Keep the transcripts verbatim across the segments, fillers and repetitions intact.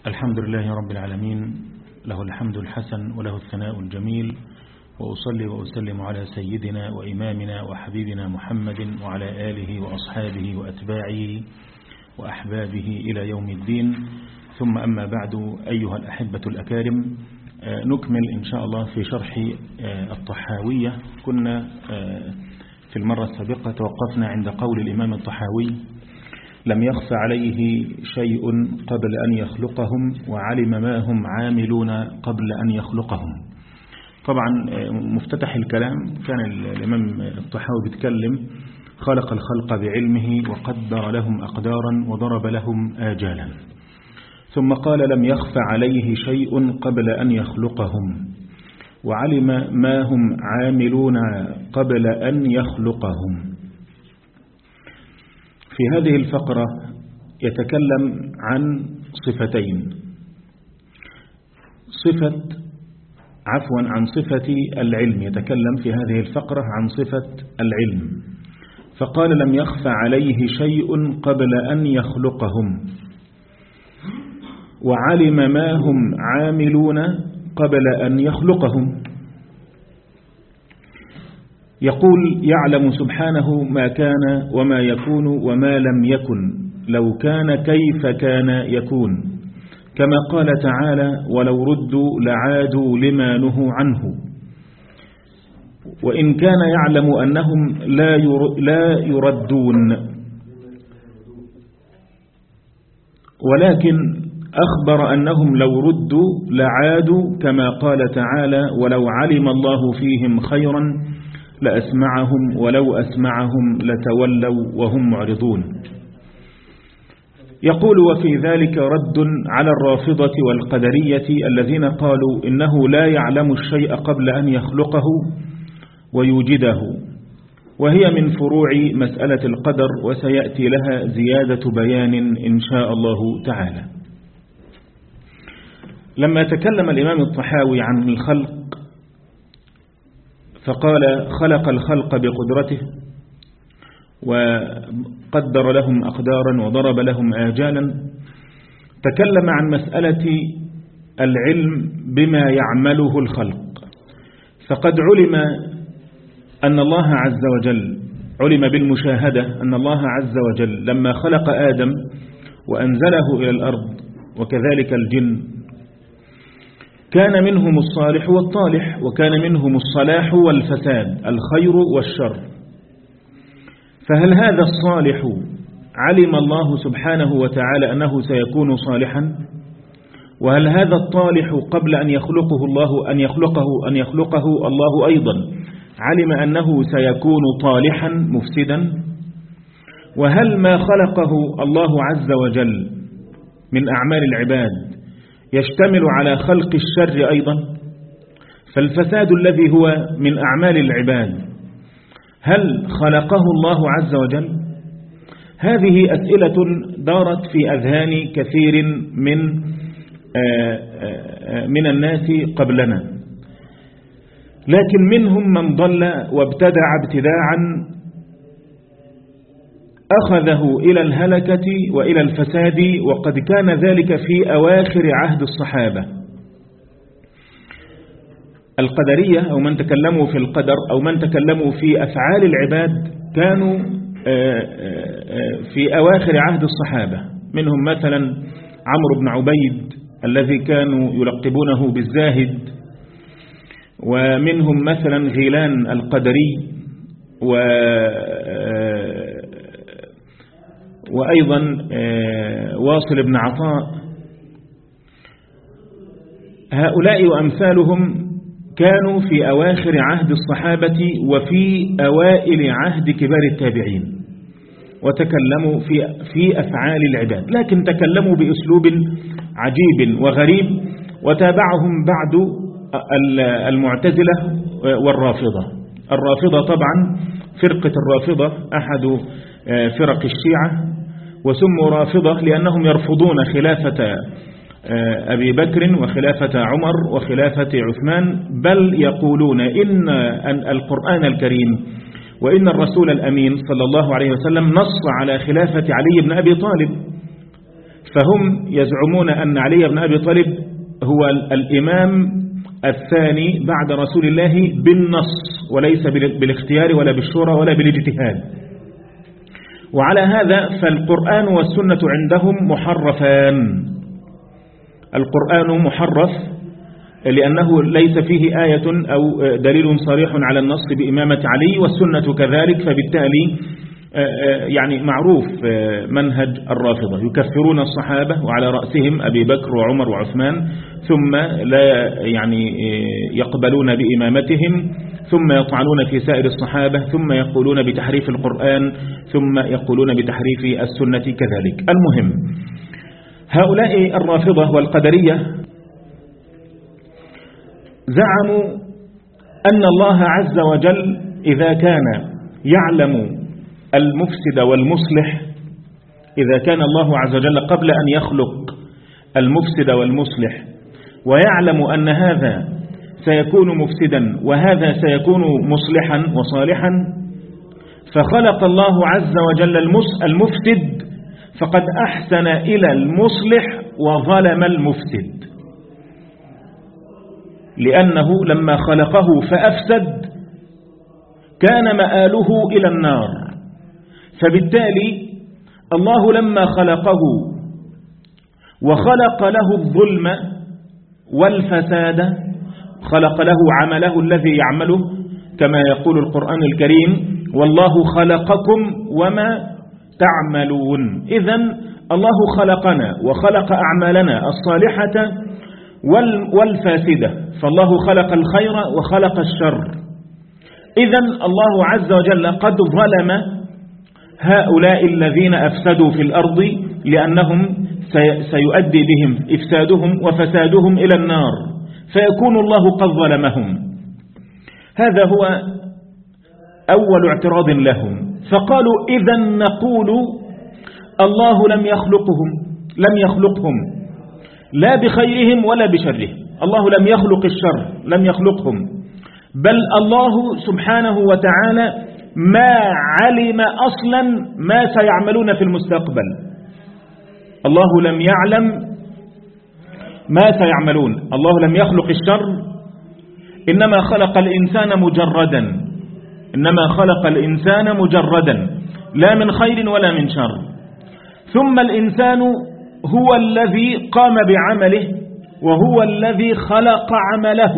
الحمد لله رب العالمين، له الحمد الحسن وله الثناء الجميل، وأصلي وأسلم على سيدنا وإمامنا وحبيبنا محمد وعلى آله وأصحابه وأتباعه وأحبابه إلى يوم الدين. ثم أما بعد، أيها الأحبة الأكارم، نكمل إن شاء الله في شرح الطحاوية. كنا في المرة السابقة توقفنا عند قول الإمام الطحاوي: لم يخف عليه شيء قبل أن يخلقهم وعلم ما هم عاملون قبل أن يخلقهم. طبعا مفتتح الكلام كان الإمام الطحاوي بيتكلم: خلق الخلق بعلمه وقدر لهم أقدارا وضرب لهم آجالا. ثم قال: لم يخف عليه شيء قبل أن يخلقهم وعلم ما هم عاملون قبل أن يخلقهم. في هذه الفقرة يتكلم عن صفتين: صفة عفوا عن صفة العلم. يتكلم في هذه الفقرة عن صفة العلم، فقال: لم يخف عليه شيء قبل أن يخلقهم وعلم ما هم عاملون قبل أن يخلقهم. يقول: يعلم سبحانه ما كان وما يكون وما لم يكن، لو كان كيف كان يكون، كما قال تعالى: ولو ردوا لعادوا لما نهوا عنه. وإن كان يعلم أنهم لا يردون، ولكن أخبر أنهم لو ردوا لعادوا، كما قال تعالى: ولو علم الله فيهم خيرا لأسمعهم ولو أسمعهم لتولوا وهم معرضون. يقول: وفي ذلك رد على الرافضة والقدرية الذين قالوا إنه لا يعلم الشيء قبل أن يخلقه ويوجده، وهي من فروع مسألة القدر، وسيأتي لها زيادة بيان إن شاء الله تعالى. لما تكلم الإمام الطحاوي عن الخلق فقال: خلق الخلق بقدرته وقدر لهم أقدارا وضرب لهم آجالا. تكلم عن مسألة العلم بما يعمله الخلق، فقد علم أن الله عز وجل علم بالمشاهدة أن الله عز وجل لما خلق آدم وأنزله إلى الأرض وكذلك الجن كان منهم الصالح والطالح، وكان منهم الصلاح والفساد، الخير والشر. فهل هذا الصالح علم الله سبحانه وتعالى أنه سيكون صالحا؟ وهل هذا الطالح قبل أن يخلقه الله أن يخلقه أن يخلقه الله أيضا علم أنه سيكون طالحا مفسدا؟ وهل ما خلقه الله عز وجل من أعمال العباد يشتمل على خلق الشر أيضا؟ فالفساد الذي هو من أعمال العباد هل خلقه الله عز وجل؟ هذه أسئلة دارت في أذهان كثير من من الناس قبلنا، لكن منهم من ضل وابتدع ابتداعا أخذه إلى الهلكة وإلى الفساد، وقد كان ذلك في أواخر عهد الصحابة. القدرية أو من تكلموا في القدر أو من تكلموا في أفعال العباد كانوا في أواخر عهد الصحابة. منهم مثلا عمرو بن عبيد الذي كانوا يلقبونه بالزاهد، ومنهم مثلا غيلان القدري، و وأيضا واصل بن عطاء. هؤلاء وأمثالهم كانوا في أواخر عهد الصحابة وفي أوائل عهد كبار التابعين، وتكلموا في في أفعال العباد، لكن تكلموا بأسلوب عجيب وغريب، وتابعهم بعد المعتزلة والرافضة. الرافضة طبعا فرقة الرافضة أحد فرق الشيعة، وسموا رافضة لأنهم يرفضون خلافة أبي بكر وخلافة عمر وخلافة عثمان، بل يقولون إن القرآن الكريم وإن الرسول الأمين صلى الله عليه وسلم نص على خلافة علي بن أبي طالب، فهم يزعمون أن علي بن أبي طالب هو الإمام الثاني بعد رسول الله بالنص، وليس بالاختيار ولا بالشورى ولا بالاجتهاد. وعلى هذا فالقرآن والسنة عندهم محرفان. القرآن محرف لأنه ليس فيه آية أو دليل صريح على النص بإمامة علي، والسنة كذلك، فبالتالي يعني معروف منهج الرافضة، يكفرون الصحابة وعلى رأسهم أبي بكر وعمر وعثمان، ثم لا يعني يقبلون بإمامتهم، ثم يطعنون في سائر الصحابة، ثم يقولون بتحريف القرآن، ثم يقولون بتحريف السنة كذلك. المهم هؤلاء الرافضة والقدرية زعموا أن الله عز وجل إذا كان يعلم المفسد والمصلح، إذا كان الله عز وجل قبل أن يخلق المفسد والمصلح ويعلم أن هذا سيكون مفسدا وهذا سيكون مصلحا وصالحا، فخلق الله عز وجل المفسد فقد أحسن إلى المصلح وظلم المفسد، لأنه لما خلقه فأفسد كان مآله إلى النار. فبالتالي الله لما خلقه وخلق له الظلم والفساد، خلق له عمله الذي يعمله، كما يقول القرآن الكريم والله خلقكم وما تعملون. إذن الله خلقنا وخلق أعمالنا الصالحة والفاسدة، فالله خلق الخير وخلق الشر. إذن الله عز وجل قد ظلم هؤلاء الذين أفسدوا في الأرض، لأنهم سيؤدي بهم إفسادهم وفسادهم إلى النار، فيكون الله قد ظلمهم. هذا هو أول اعتراض لهم. فقالوا إذن نقول الله لم يخلقهم لم يخلقهم لا بخيرهم ولا بشرهم، الله لم يخلق الشر، لم يخلقهم، بل الله سبحانه وتعالى ما علم أصلا ما سيعملون في المستقبل. الله لم يعلم ما سيعملون، الله لم يخلق الشر، إنما خلق الإنسان مجردا، إنما خلق الإنسان مجردا لا من خير ولا من شر. ثم الإنسان هو الذي قام بعمله وهو الذي خلق عمله،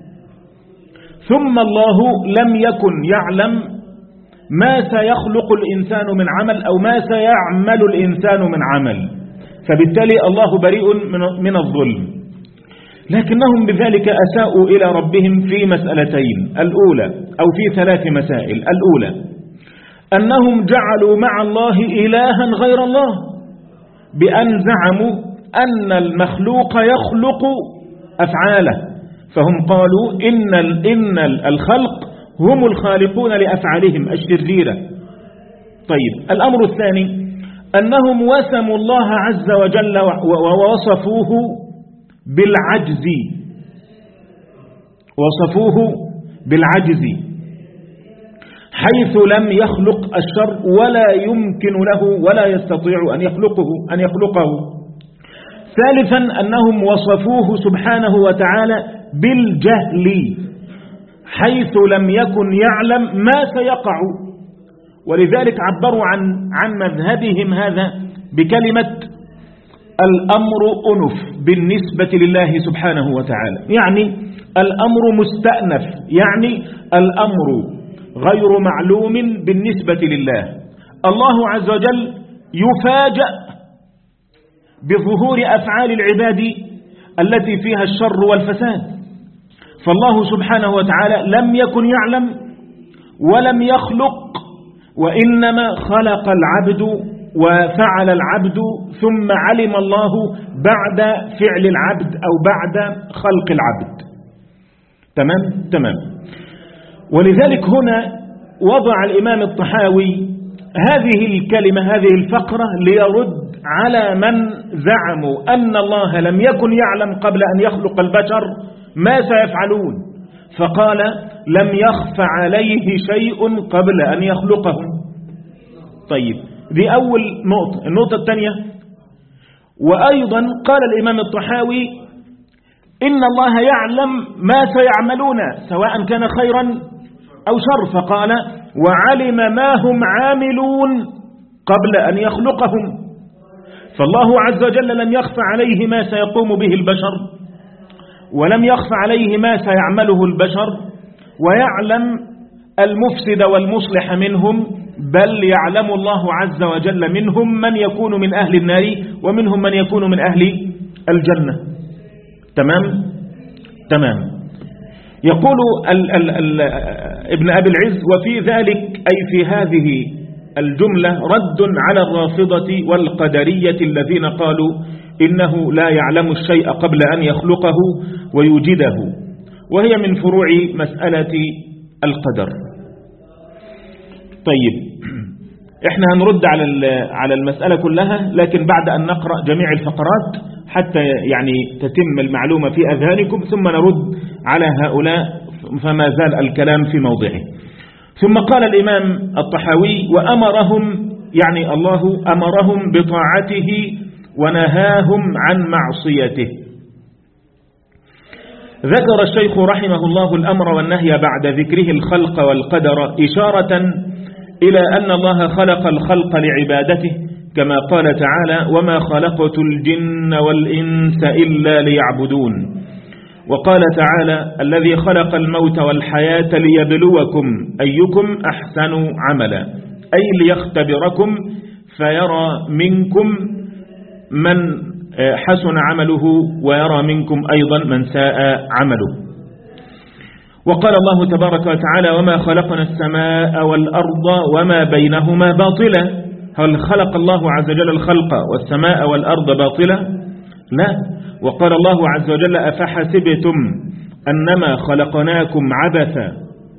ثم الله لم يكن يعلم ما سيخلق الإنسان من عمل أو ما سيعمل الإنسان من عمل، فبالتالي الله بريء من الظلم. لكنهم بذلك أساءوا إلى ربهم في مسألتين، الأولى أو في ثلاث مسائل. الأولى أنهم جعلوا مع الله إلها غير الله، بأن زعموا أن المخلوق يخلق أفعاله، فهم قالوا إن إن الخلق هم الخالقون لأفعالهم الشريرة. طيب، الأمر الثاني أنهم وسموا الله عز وجل ووصفوه بالعجز، وصفوه بالعجز حيث لم يخلق الشر ولا يمكن له ولا يستطيع أن يخلقه أن يخلقه. ثالثا أنهم وصفوه سبحانه وتعالى بالجهل حيث لم يكن يعلم ما سيقع، ولذلك عبروا عن عن مذهبهم هذا بكلمة الأمر أنف بالنسبة لله سبحانه وتعالى، يعني الأمر مستأنف، يعني الأمر غير معلوم بالنسبة لله. الله عز وجل يفاجأ بظهور أفعال العباد التي فيها الشر والفساد، فالله سبحانه وتعالى لم يكن يعلم ولم يخلق، وإنما خلق العبد وفعل العبد ثم علم الله بعد فعل العبد أو بعد خلق العبد. تمام تمام. ولذلك هنا وضع الإمام الطحاوي هذه الكلمة هذه الفقرة ليرد على من زعموا أن الله لم يكن يعلم قبل أن يخلق البشر ما سيفعلون، فقال لم يخف عليه شيء قبل أن يخلقهم. طيب، دي أول نقطة. النقطة الثانية وأيضا قال الإمام الطحاوي إن الله يعلم ما سيعملون سواء كان خيرا أو شر، فقال وعلم ما هم عاملون قبل أن يخلقهم. فالله عز وجل لم يخفى عليه ما سيقوم به البشر، ولم يخفى عليه ما سيعمله البشر، ويعلم المفسد والمصلح منهم، بل يعلم الله عز وجل منهم من يكون من أهل النار ومنهم من يكون من أهل الجنة. تمام تمام. يقول ال ال ال ابن أبي العز وفي ذلك أي في هذه الجملة رد على الرافضة والقدرية الذين قالوا إنه لا يعلم الشيء قبل أن يخلقه ويوجده، وهي من فروع مسألة القدر. طيب احنا هنرد على على المسألة كلها، لكن بعد أن نقرأ جميع الفقرات حتى يعني تتم المعلومة في أذهانكم، ثم نرد على هؤلاء، فما زال الكلام في موضعه. ثم قال الإمام الطحاوي وأمرهم، يعني الله أمرهم بطاعته ونهاهم عن معصيته. ذكر الشيخ رحمه الله الأمر والنهي بعد ذكره الخلق والقدر إشارة إلى أن الله خلق الخلق لعبادته، كما قال تعالى وما خلقت الجن والإنس إلا ليعبدون. وقال تعالى الذي خلق الموت والحياة ليبلوكم أيكم أحسن عملا، أي ليختبركم فيرى منكم من حسن عمله ويرى منكم أيضا من ساء عمله. وقال الله تبارك وتعالى وما خلقنا السماء والأرض وما بينهما باطلا. هل خلق الله عز وجل الخلق والسماء والأرض باطلا؟ لا. وقال الله عز وجل أفحسبتم أنما خلقناكم عبثا،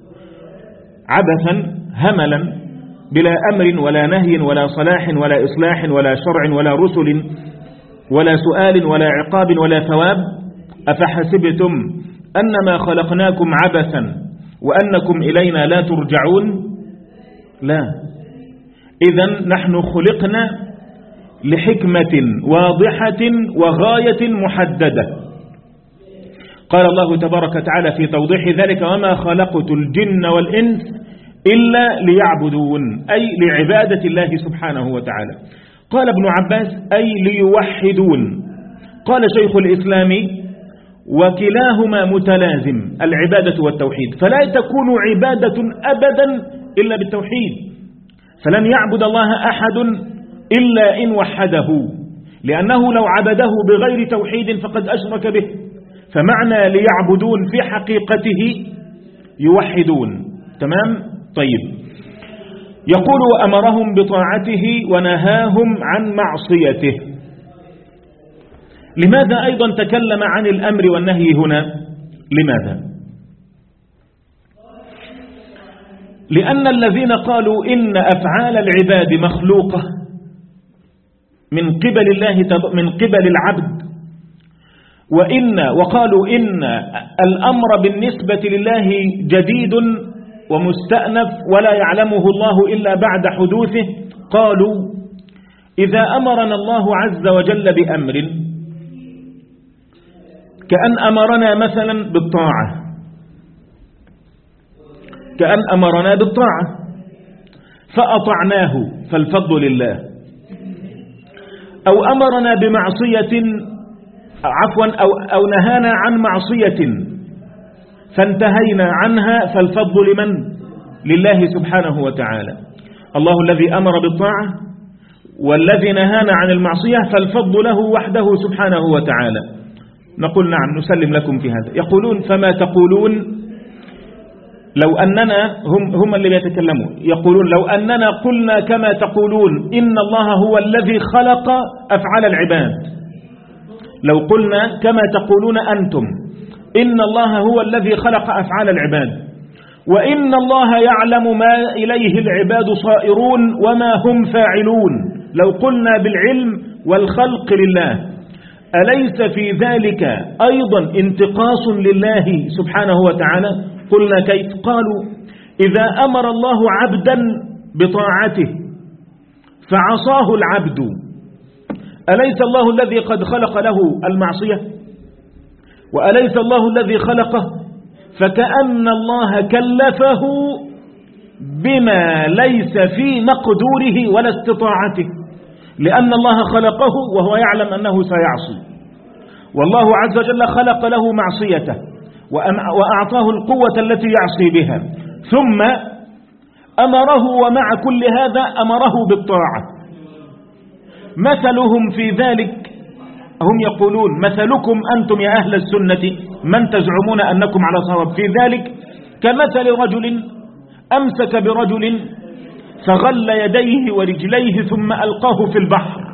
عبثا هملا بلا أمر ولا نهي ولا صلاح ولا إصلاح ولا شرع ولا رسل ولا سؤال ولا عقاب ولا ثواب. أفحسبتم أنما خلقناكم عبثا وأنكم إلينا لا ترجعون؟ لا. إذن نحن خلقنا لحكمة واضحة وغاية محددة. قال الله تبارك وتعالى في توضيح ذلك وما خلقت الجن والإنس إلا ليعبدون، أي لعبادة الله سبحانه وتعالى. قال ابن عباس أي ليوحدون. قال شيخ الإسلام وكلاهما متلازم، العبادة والتوحيد، فلا تكون عبادة أبدا إلا بالتوحيد، فلن يعبد الله أحد إلا إن وحده، لأنه لو عبده بغير توحيد فقد أشرك به. فمعنى ليعبدون في حقيقته يوحدون. تمام؟ طيب. يقول وأمرهم بطاعته ونهاهم عن معصيته. لماذا أيضا تكلم عن الأمر والنهي هنا؟ لماذا؟ لأن الذين قالوا إن أفعال العباد مخلوقة من قبل الله من قبل العبد، وإن وقالوا إن الأمر بالنسبة لله جديد ومستأنف ولا يعلمه الله إلا بعد حدوثه، قالوا إذا أمرنا الله عز وجل بأمر كأن أمرنا مثلا بالطاعة، كأن أمرنا بالطاعة فأطعناه فالفضل لله، أو أمرنا بمعصية عفوا أو, أو نهانا عن معصية فانتهينا عنها فالفضل لمن؟ لله سبحانه وتعالى. الله الذي أمر بالطاعة والذي نهانا عن المعصية فالفضل له وحده سبحانه وتعالى. نقول نعم نسلم لكم في هذا. يقولون فما تقولون لو أننا هم, هم اللي بيتكلمون، يقولون لو أننا قلنا كما تقولون إن الله هو الذي خلق أفعال العباد، لو قلنا كما تقولون أنتم إن الله هو الذي خلق أفعال العباد وإن الله يعلم ما إليه العباد صائرون وما هم فاعلون، لو قلنا بالعلم والخلق لله، أليس في ذلك أيضا انتقاص لله سبحانه وتعالى؟ قلنا كيف؟ قالوا إذا أمر الله عبدا بطاعته فعصاه العبد أليس الله الذي قد خلق له المعصية؟ وأليس الله الذي خلقه؟ فكأن الله كلفه بما ليس في مقدوره ولا استطاعته، لأن الله خلقه وهو يعلم أنه سيعصي، والله عز وجل خلق له معصيته وأعطاه القوة التي يعصي بها، ثم أمره ومع كل هذا أمره بالطاعة. مثلهم في ذلك، هم يقولون مثلكم أنتم يا أهل السنة من تزعمون أنكم على صواب في ذلك كمثل رجل أمسك برجل فغل يديه ورجليه ثم ألقاه في البحر،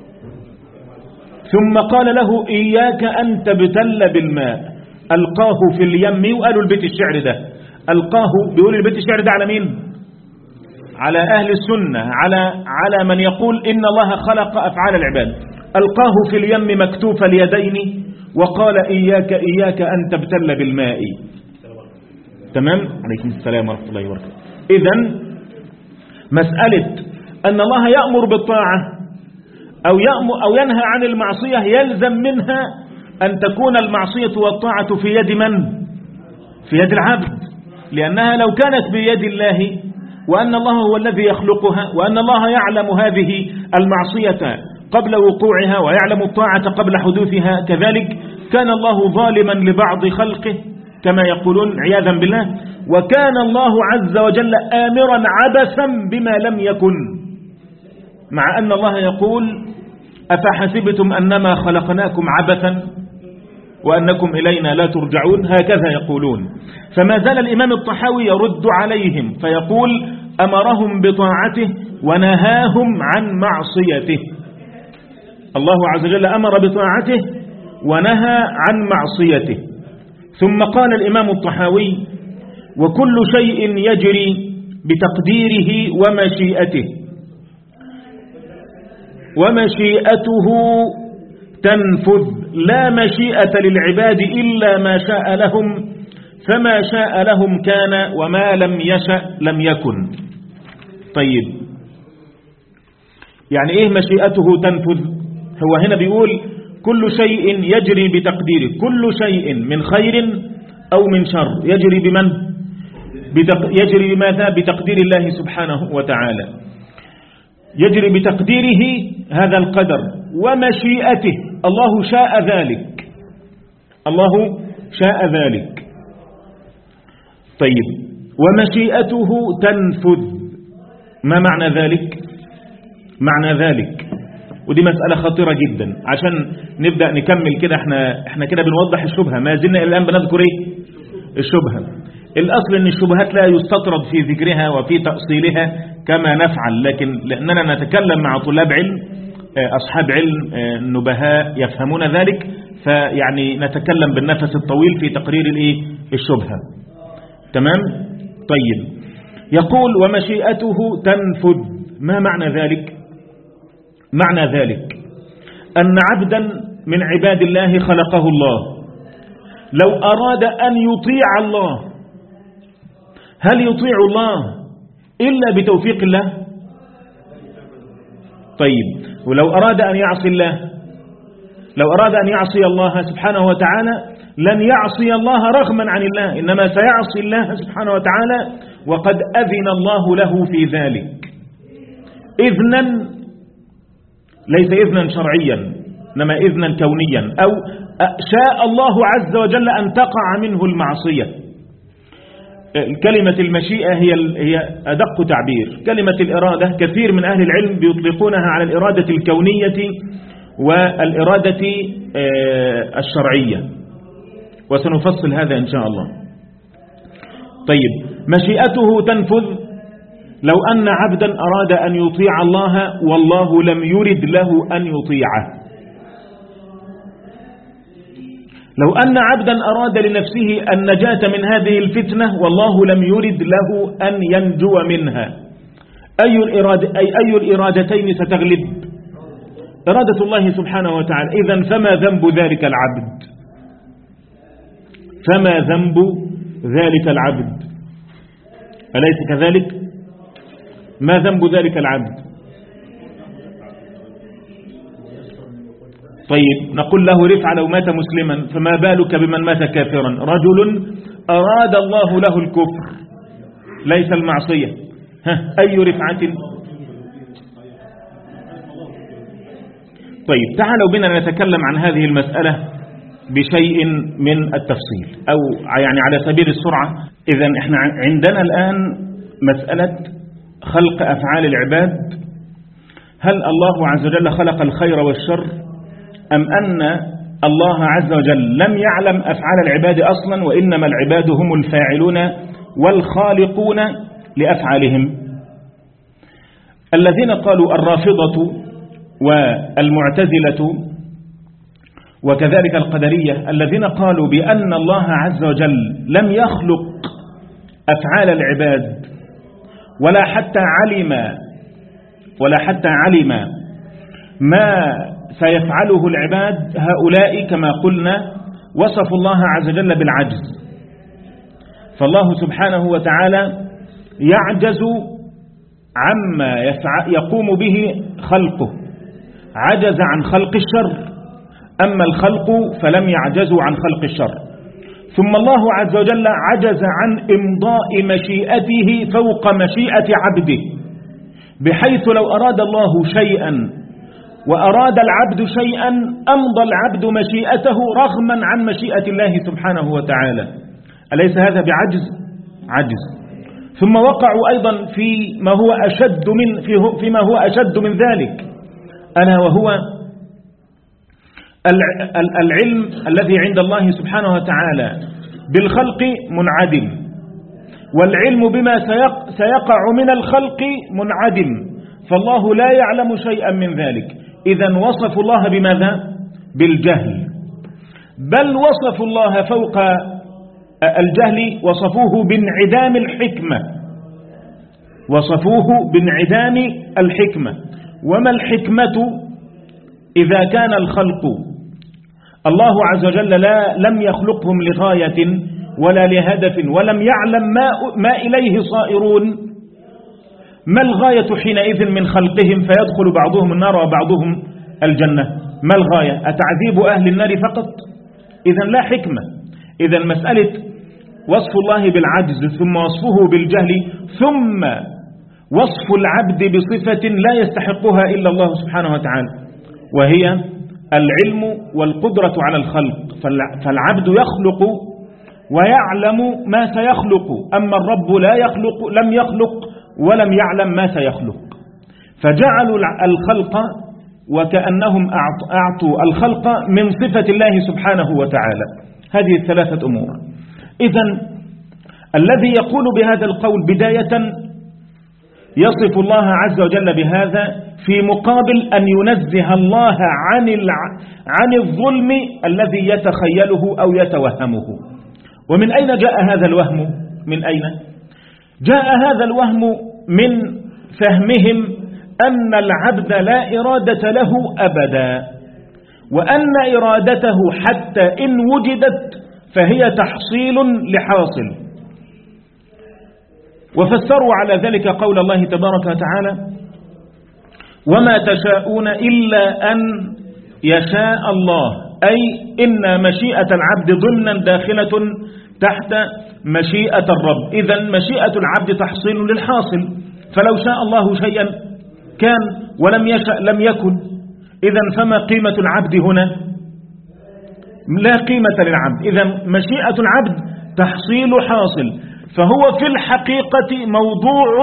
ثم قال له إياك أن تبتل بالماء، ألقاه في اليم. وقالوا البيت الشعر ده ألقاه، بيقول البيت الشعر ده على مين؟ على أهل السنة، على على من يقول إن الله خلق أفعال العباد. ألقاه في اليم مكتوف اليدين وقال إياك إياك أن تبتل بالماء. تمام؟ عليكم السلام ورحمة الله وبركاته. إذن مسألة أن الله يأمر بالطاعة أو يأمر أو ينهى عن المعصية يلزم منها أن تكون المعصية والطاعة في يد من؟ في يد العبد، لأنها لو كانت بيد الله وأن الله هو الذي يخلقها وأن الله يعلم هذه المعصية قبل وقوعها ويعلم الطاعة قبل حدوثها، كذلك كان الله ظالما لبعض خلقه كما يقولون عياذا بالله، وكان الله عز وجل آمرا عبثا بما لم يكن، مع أن الله يقول أفحسبتم أنما خلقناكم عبثا وأنكم إلينا لا ترجعون، هكذا يقولون. فما زال الإمام الطحاوي يرد عليهم فيقول أمرهم بطاعته ونهاهم عن معصيته. الله عز وجل أمر بطاعته ونهى عن معصيته. ثم قال الإمام الطحاوي وكل شيء يجري بتقديره ومشيئته، ومشيئته تنفذ، لا مشيئة للعباد إلا ما شاء لهم، فما شاء لهم كان وما لم يشأ لم يكن. طيب يعني إيه مشيئته تنفذ؟ هو هنا بيقول كل شيء يجري بتقديره، كل شيء من خير أو من شر يجري بمن؟ يجري بماذا؟ بتقدير الله سبحانه وتعالى، يجري بتقديره هذا القدر ومشيئته، الله شاء ذلك، الله شاء ذلك. طيب ومشيئته تنفذ، ما معنى ذلك؟ معنى ذلك ودي مسألة خطيرة جدا عشان نبدأ نكمل كده، احنا احنا كده بنوضح الشبهة، ما زلنا الآن بنذكر ايه؟ الشبهة. الأصل ان الشبهات لا يستطرد في ذكرها وفي تأصيلها كما نفعل، لكن لأننا نتكلم مع طلاب علم أصحاب علم نبهاء يفهمون ذلك، فيعني نتكلم بالنفس الطويل في تقرير الايه؟ الشبهة. تمام؟ طيب يقول ومشيئته تنفذ، ما معنى ذلك؟ معنى ذلك أن عبدا من عباد الله خلقه الله لو أراد أن يطيع الله، هل يطيع الله إلا بتوفيق الله؟ طيب ولو أراد أن يعصي الله، لو أراد أن يعصي الله سبحانه وتعالى لن يعصي الله رغما عن الله، إنما سيعصي الله سبحانه وتعالى وقد أذن الله له في ذلك إذنا، ليس إذنا شرعيا إنما إذنا كونيا، أو شاء الله عز وجل أن تقع منه المعصية. كلمة المشيئة هي هي أدق تعبير. كلمة الإرادة كثير من أهل العلم بيطلقونها على الإرادة الكونية والإرادة الشرعية، وسنفصل هذا إن شاء الله. طيب مشيئته تنفذ لو أن عبدا أراد أن يطيع الله والله لم يرد له أن يطيعه، لو أن عبدا أراد لنفسه النجاة من هذه الفتنة والله لم يرد له أن ينجو منها، أي الإرادة أي أي الإرادتين ستغلب؟ إرادة الله سبحانه وتعالى. إذن فما ذنب ذلك العبد؟ فما ذنب ذلك العبد؟ أليس كذلك؟ ما ذنب ذلك العبد؟ طيب نقول له رفعة لو مات مسلما، فما بالك بمن مات كافرا؟ رجل أراد الله له الكفر ليس المعصية، ها أي رفعة؟ طيب تعالوا بنا نتكلم عن هذه المسألة بشيء من التفصيل، أو يعني على سبيل السرعة. إذن إحنا عندنا الآن مسألة خلق أفعال العباد. هل الله عز وجل خلق الخير والشر، أم أن الله عز وجل لم يعلم أفعال العباد أصلا، وإنما العباد هم الفاعلون والخالقون لأفعالهم؟ الذين قالوا الرافضة والمعتزلة وكذلك القدرية، الذين قالوا بأن الله عز وجل لم يخلق أفعال العباد ولا حتى علم ولا حتى علم ما سيفعله العباد، هؤلاء كما قلنا وصفوا الله عز وجل بالعجز. فالله سبحانه وتعالى يعجز عما يقوم به خلقه، عجز عن خلق الشر، أما الخلق فلم يعجزوا عن خلق الشر. ثم الله عز وجل عجز عن إمضاء مشيئته فوق مشيئة عبده، بحيث لو أراد الله شيئا وأراد العبد شيئا أمضى العبد مشيئته رغما عن مشيئة الله سبحانه وتعالى. أليس هذا بعجز؟ عجز. ثم وقعوا أيضا في ما هو أشد من فيه فيما هو أشد من ذلك، ألا وهو العلم الذي عند الله سبحانه وتعالى بالخلق منعدم، والعلم بما سيقع من الخلق منعدم، فالله لا يعلم شيئا من ذلك. إذن وصفوا الله بماذا؟ بالجهل. بل وصفوا الله فوق الجهل، وصفوه بانعدام الحكمة، وصفوه بانعدام الحكمة. وما الحكمة إذا كان الخلق الله عز وجل لا لم يخلقهم لغاية ولا لهدف، ولم يعلم ما, ما إليه صائرون؟ ما الغاية حينئذ من خلقهم فيدخل بعضهم النار وبعضهم الجنة؟ ما الغاية؟ أتعذيب أهل النار فقط؟ إذن لا حكمة. إذن مسألة وصف الله بالعجز ثم وصفه بالجهل ثم وصف العبد بصفة لا يستحقها إلا الله سبحانه وتعالى، وهي العلم والقدرة على الخلق. فالعبد يخلق ويعلم ما سيخلق، أما الرب لا يخلق، لم يخلق ولم يعلم ما سيخلق. فجعلوا الخلق وكأنهم أعطوا الخلق من صفة الله سبحانه وتعالى. هذه الثلاثة أمور. إذن الذي يقول بهذا القول بداية يصف الله عز وجل بهذا في مقابل أن ينزه الله عن عن الظلم الذي يتخيله أو يتوهمه. ومن أين جاء هذا الوهم؟ من أين جاء هذا الوهم؟ من فهمهم أن العبد لا إرادة له أبدا، وأن إرادته حتى إن وجدت فهي تحصيل لحاصل. وفسروا على ذلك قول الله تبارك وتعالى: وما تشاءون إلا أن يشاء الله، أي إن مشيئة العبد ضمنا داخلة تحت مشيئة الرب. إذن مشيئة العبد تحصيل للحاصل، فلو شاء الله شيئا كان، ولم يشاء لم يكن. إذن فما قيمة العبد هنا؟ لا قيمة للعبد. إذن مشيئة العبد تحصيل حاصل، فهو في الحقيقة موضوع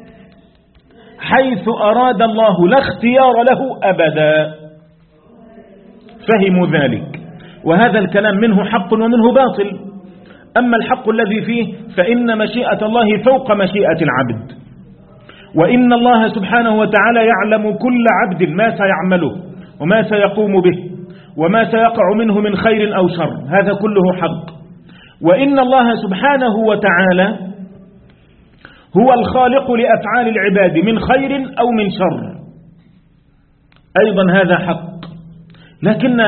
حيث أراد الله لا اختيار له أبدا. فهموا ذلك، وهذا الكلام منه حق ومنه باطل. أما الحق الذي فيه فإن مشيئة الله فوق مشيئة العبد، وإن الله سبحانه وتعالى يعلم كل عبد ما سيعمله وما سيقوم به وما سيقع منه من خير أو شر، هذا كله حق. وإن الله سبحانه وتعالى هو الخالق لأفعال العباد من خير أو من شر، أيضا هذا حق. لكن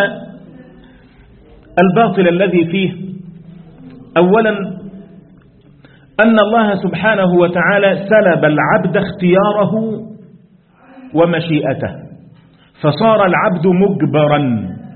الباطل الذي فيه أولا أن الله سبحانه وتعالى سلب العبد اختياره ومشيئته، فصار العبد مجبرا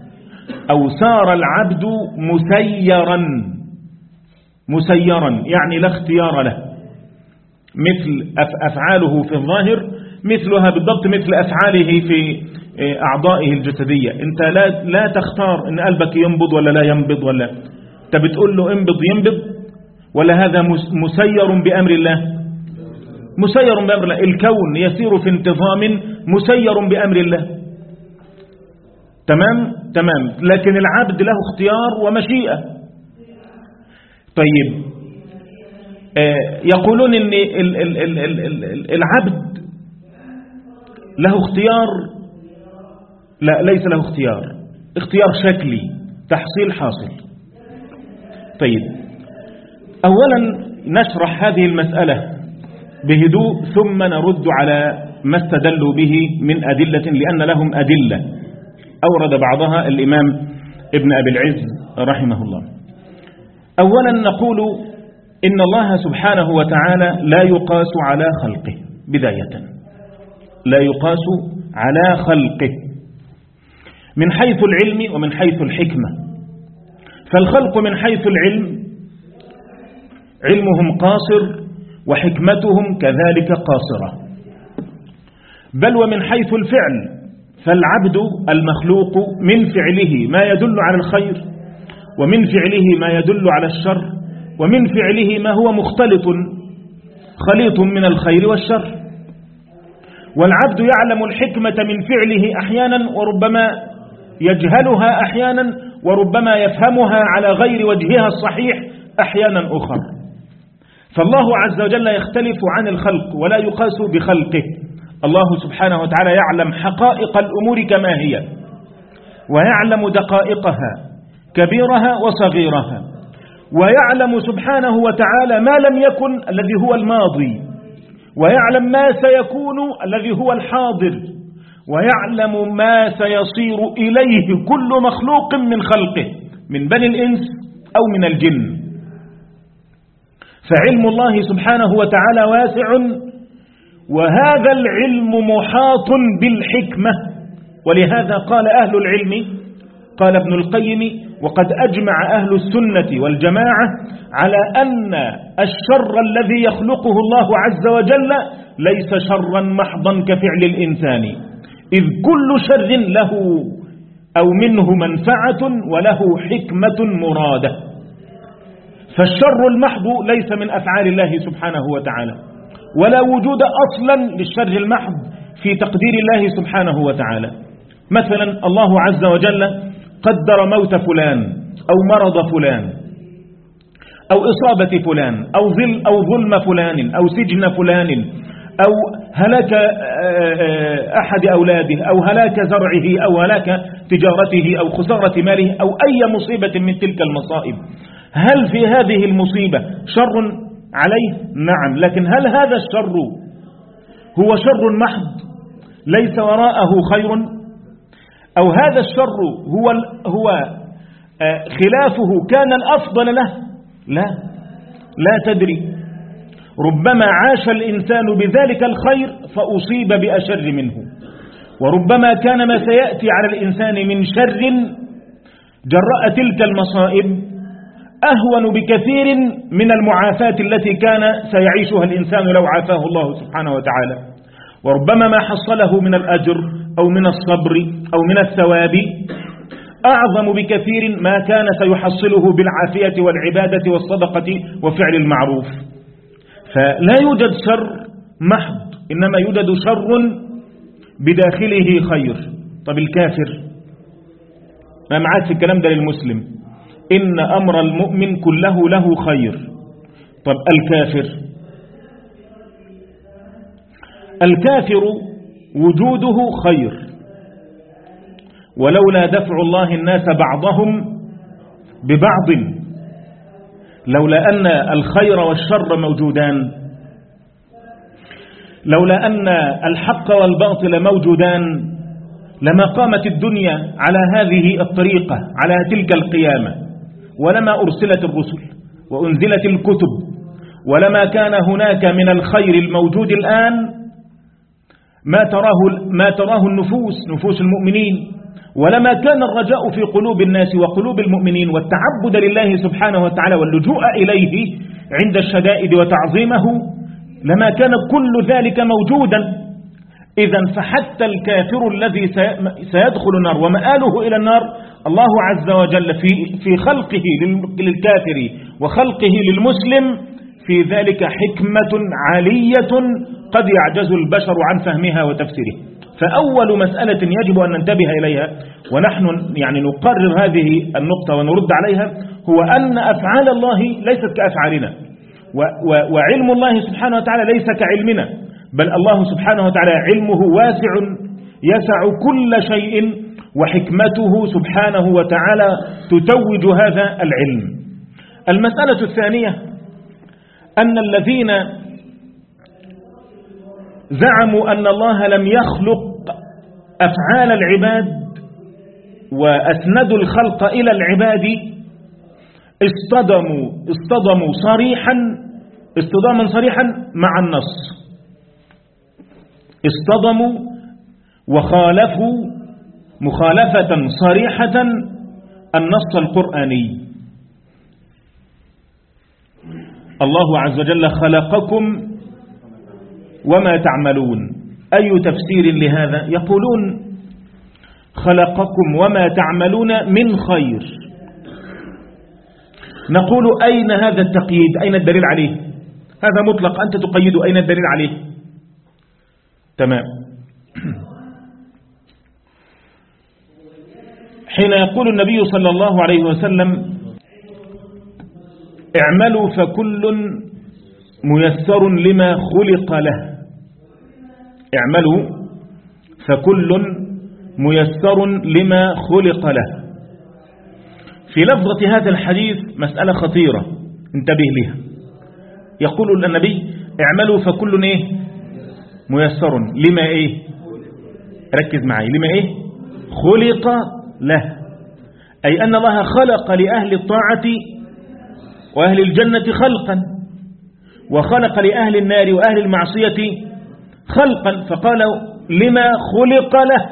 أو سار العبد مسيرا، مسيرا يعني لا اختيار له، مثل أفعاله في الظاهر مثلها بالضبط مثل أفعاله في أعضائه الجسدية. أنت لا, لا تختار إن قلبك ينبض ولا لا ينبض، ولا أنت بتقول له انبض ينبض، ولا هذا مسير بأمر الله؟ مسير بأمر الله. الكون يسير في انتظام مسير بأمر الله. تمام تمام. لكن العبد له اختيار ومشيئة. طيب آه يقولون ان ال ال ال ال العبد له اختيار. لا، ليس له اختيار، اختيار شكلي تحصيل حاصل. طيب اولا نشرح هذه المسألة بهدوء ثم نرد على ما استدلوا به من أدلة، لأن لهم أدلة أورد بعضها الإمام ابن أبي العز رحمه الله. أولا نقول إن الله سبحانه وتعالى لا يقاس على خلقه، بداية لا يقاس على خلقه من حيث العلم ومن حيث الحكمة. فالخلق من حيث العلم علمهم قاصر وحكمتهم كذلك قاصرة، بل ومن حيث الفعل فالعبد المخلوق من فعله ما يدل على الخير، ومن فعله ما يدل على الشر، ومن فعله ما هو مختلط خليط من الخير والشر. والعبد يعلم الحكمة من فعله أحيانا، وربما يجهلها أحيانا، وربما يفهمها على غير وجهها الصحيح أحيانا أخر. فالله عز وجل يختلف عن الخلق ولا يقاس بخلقه. الله سبحانه وتعالى يعلم حقائق الأمور كما هي، ويعلم دقائقها كبيرها وصغيرها، ويعلم سبحانه وتعالى ما لم يكن الذي هو الماضي، ويعلم ما سيكون الذي هو الحاضر، ويعلم ما سيصير إليه كل مخلوق من خلقه من بني الإنس أو من الجن. فعلم الله سبحانه وتعالى واسع، وهذا العلم محاط بالحكمة. ولهذا قال أهل العلم، قال ابن القيم: وقد أجمع أهل السنة والجماعة على أن الشر الذي يخلقه الله عز وجل ليس شرا محضا كفعل الإنسان، إذ كل شر له أو منه منفعة وله حكمة مرادة. فالشر المحض ليس من أفعال الله سبحانه وتعالى، ولا وجود أصلا للشر المحض في تقدير الله سبحانه وتعالى. مثلا الله عز وجل قدر موت فلان أو مرض فلان أو إصابة فلان أو ظل أو ظلم فلان أو سجن فلان أو هلاك أحد أولاده أو هلاك زرعه أو هلاك تجارته أو خسارة ماله أو أي مصيبة من تلك المصائب. هل في هذه المصيبة شر عليه؟ نعم. لكن هل هذا الشر هو شر محض ليس وراءه خير؟ أو هذا الشر هو هو خلافه كان الأفضل له؟ لا، لا تدري. ربما عاش الإنسان بذلك الخير فأصيب بأشر منه، وربما كان ما سيأتي على الإنسان من شر جراء تلك المصائب أهون بكثير من المعافاة التي كان سيعيشها الإنسان لو عافاه الله سبحانه وتعالى. وربما ما حصله من الأجر أو من الصبر أو من الثواب أعظم بكثير ما كان سيحصله بالعافية والعبادة والصدقة وفعل المعروف. فلا يوجد شر محض، إنما يوجد شر بداخله خير. طب الكافر، ما معاك في الكلام ده للمسلم، إن أمر المؤمن كله له خير. طب الكافر، الكافر وجوده خير، ولولا دفع الله الناس بعضهم ببعض، لولا أن الخير والشر موجودان، لولا أن الحق والباطل موجودان، لما قامت الدنيا على هذه الطريقة على تلك القيامة، ولما أرسلت الرسل وأنزلت الكتب، ولما كان هناك من الخير الموجود الآن ما تراه, ما تراه النفوس، نفوس المؤمنين ولما كان الرجاء في قلوب الناس وقلوب المؤمنين والتعبد لله سبحانه وتعالى واللجوء إليه عند الشدائد وتعظيمه لما كان كل ذلك موجودا. إذن فحتى الكافر الذي سيدخل النار ومآله إلى النار الله عز وجل في في خلقه للكافر وخلقه للمسلم في ذلك حكمة عالية قد يعجز البشر عن فهمها وتفسيرها. فأول مسألة يجب أن ننتبه إليها ونحن يعني نقرر هذه النقطة ونرد عليها هو أن أفعال الله ليست كأفعالنا، وعلم الله سبحانه وتعالى ليس كعلمنا، بل الله سبحانه وتعالى علمه واسع يسع كل شيء، وحكمته سبحانه وتعالى تتوج هذا العلم. المسألة الثانية أن الذين زعموا أن الله لم يخلق أفعال العباد وأسندوا الخلق إلى العباد اصطدموا اصطدموا صريحا اصطداما صريحا مع النص، اصطدموا وخالفوا مخالفة صريحة النص القرآني. الله عز وجل خلقكم وما تعملون. أي تفسير لهذا؟ يقولون خلقكم وما تعملون من خير. نقول أين هذا التقييد؟ أين الدليل عليه؟ هذا مطلق، أنت تقيد، أين الدليل عليه؟ تمام. حين يقول النبي صلى الله عليه وسلم اعملوا فكل ميسر لما خلق له، اعملوا فكل ميسر لما خلق له. في لفظة هذا الحديث مسألة خطيرة انتبه لها. يقول النبي اعملوا فكل ايه ميسر لما ايه، ركز معي، لما ايه خلق له، أي أن الله خلق لأهل الطاعة وأهل الجنة خلقا، وخلق لأهل النار وأهل المعصية خلقا، فقال لما خلق له.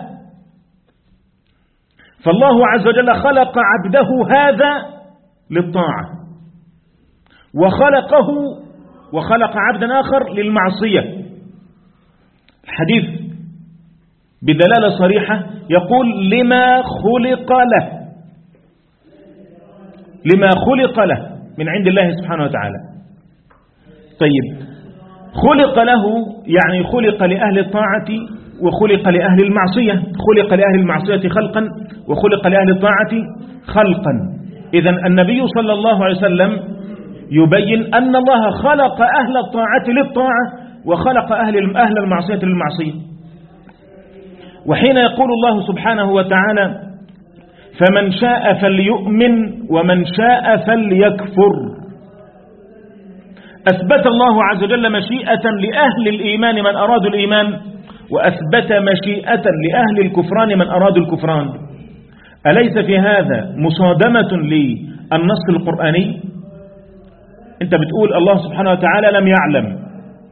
فالله عز وجل خلق عبده هذا للطاعة، وخلقه وخلق عبدا آخر للمعصية. الحديث بدلالة صريحة يقول لما خلق له، لما خلق له من عند الله سبحانه وتعالى. طيب، خلق له يعني خلق لأهل الطاعة وخلق لأهل المعصية، خلق لأهل المعصية خلقا وخلق لأهل الطاعة خلقا. إذن النبي صلى الله عليه وسلم يبين أن الله خلق أهل الطاعة للطاعة وخلق أهل أهل المعصية للمعصية. وحين يقول الله سبحانه وتعالى فمن شاء فليؤمن ومن شاء فليكفر، أثبت الله عز وجل مشيئة لأهل الإيمان من أرادوا الإيمان، وأثبت مشيئة لأهل الكفران من أرادوا الكفران. أليس في هذا مصادمة للنص القرآني؟ أنت بتقول الله سبحانه وتعالى لم يعلم،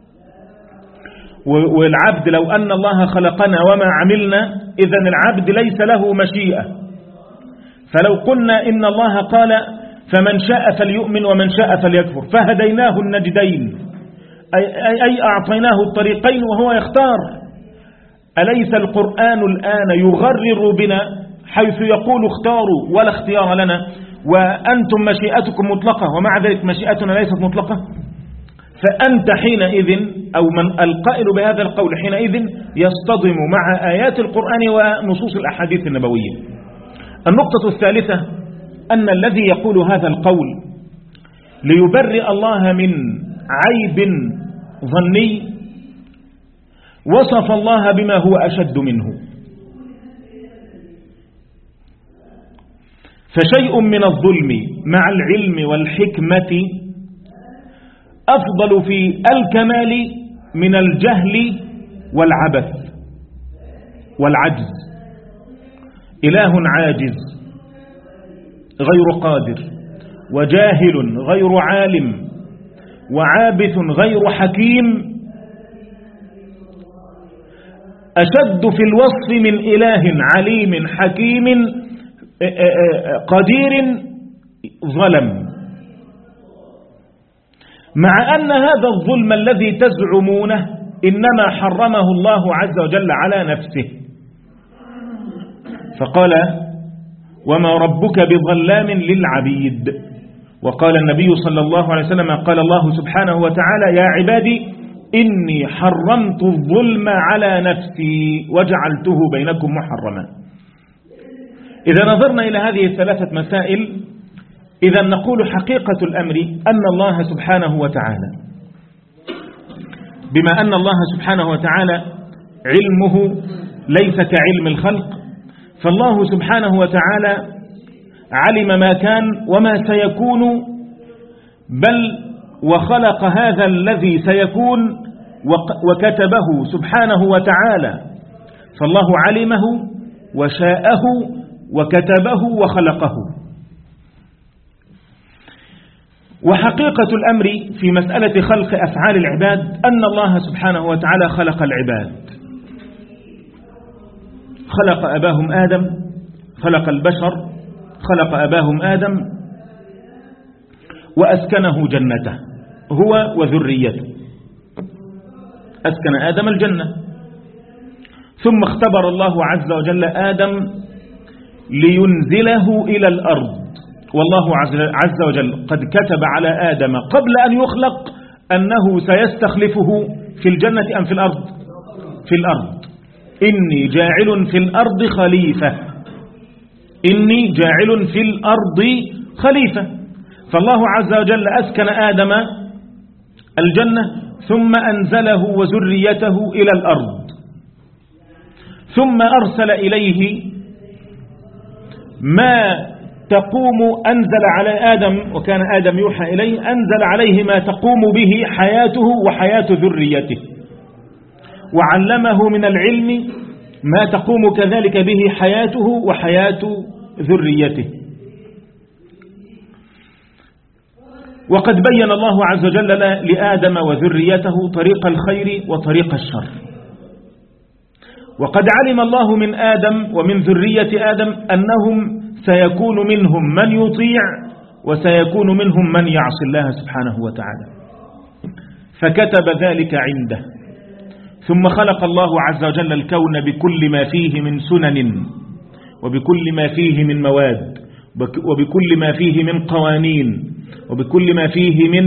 والعبد لو أن الله خلقنا وما عملنا إذن العبد ليس له مشيئة. فلو قلنا إن الله قال فمن شاء فليؤمن ومن شاء فليكفر فهديناه النجدين، أي, أي, أي أعطيناه الطريقين وهو يختار. أليس القرآن الآن يغرر بنا حيث يقول اختاروا ولا اختيار لنا، وأنتم مشيئتكم مطلقة ومع ذلك مشيئتنا ليست مطلقة؟ فأنت حينئذ أو من القائل بهذا القول حينئذ يصطدم مع آيات القرآن ونصوص الأحاديث النبوية. النقطة الثالثة أن الذي يقول هذا القول ليبرئ الله من عيب ظني وصف الله بما هو أشد منه. فشيء من الظلم مع العلم والحكمة أفضل في الكمال من الجهل والعبث والعجز. إله عاجز غير قادر، وجاهل غير عالم، وعابث غير حكيم، أشد في الوصف من إله عليم حكيم قدير ظلم، مع أن هذا الظلم الذي تزعمونه إنما حرمه الله عز وجل على نفسه، فقال وما ربك بظلام للعبيد. وقال النبي صلى الله عليه وسلم قال الله سبحانه وتعالى يا عبادي إني حرمت الظلم على نفسي وجعلته بينكم محرما. إذا نظرنا إلى هذه الثلاثة مسائل إذا نقول حقيقة الأمر أن الله سبحانه وتعالى بما أن الله سبحانه وتعالى علمه ليس كعلم الخلق، فالله سبحانه وتعالى علم ما كان وما سيكون، بل وخلق هذا الذي سيكون وكتبه سبحانه وتعالى، فالله علمه وشاءه وكتبه وخلقه. وحقيقة الأمر في مسألة خلق أفعال العباد أن الله سبحانه وتعالى خلق العباد، خلق أباهم آدم، خلق البشر، خلق أباهم آدم وأسكنه جنته هو وذريته، أسكن آدم الجنة. ثم اختبر الله عز وجل آدم لينزله إلى الأرض، والله عز وجل قد كتب على آدم قبل أن يخلق أنه سيستخلفه في الجنة أم في الأرض؟ في الأرض. إني جاعل في الأرض خليفة، إني جاعل في الأرض خليفة. فالله عز وجل أسكن آدم الجنة ثم أنزله وذريته إلى الأرض، ثم أرسل إليه ما تقوم أنزل على آدم، وكان آدم يوحى إليه، أنزل عليه ما تقوم به حياته وحياة ذريته، وعلمه من العلم ما تقوم كذلك به حياته وحياة ذريته. وقد بين الله عز وجل لآدم وذريته طريق الخير وطريق الشر، وقد علم الله من آدم ومن ذرية آدم أنهم سيكون منهم من يطيع وسيكون منهم من يعصي الله سبحانه وتعالى، فكتب ذلك عنده. ثم خلق الله عز وجل الكون بكل ما فيه من سنن، وبكل ما فيه من مواد، وبكل ما فيه من قوانين، وبكل ما فيه من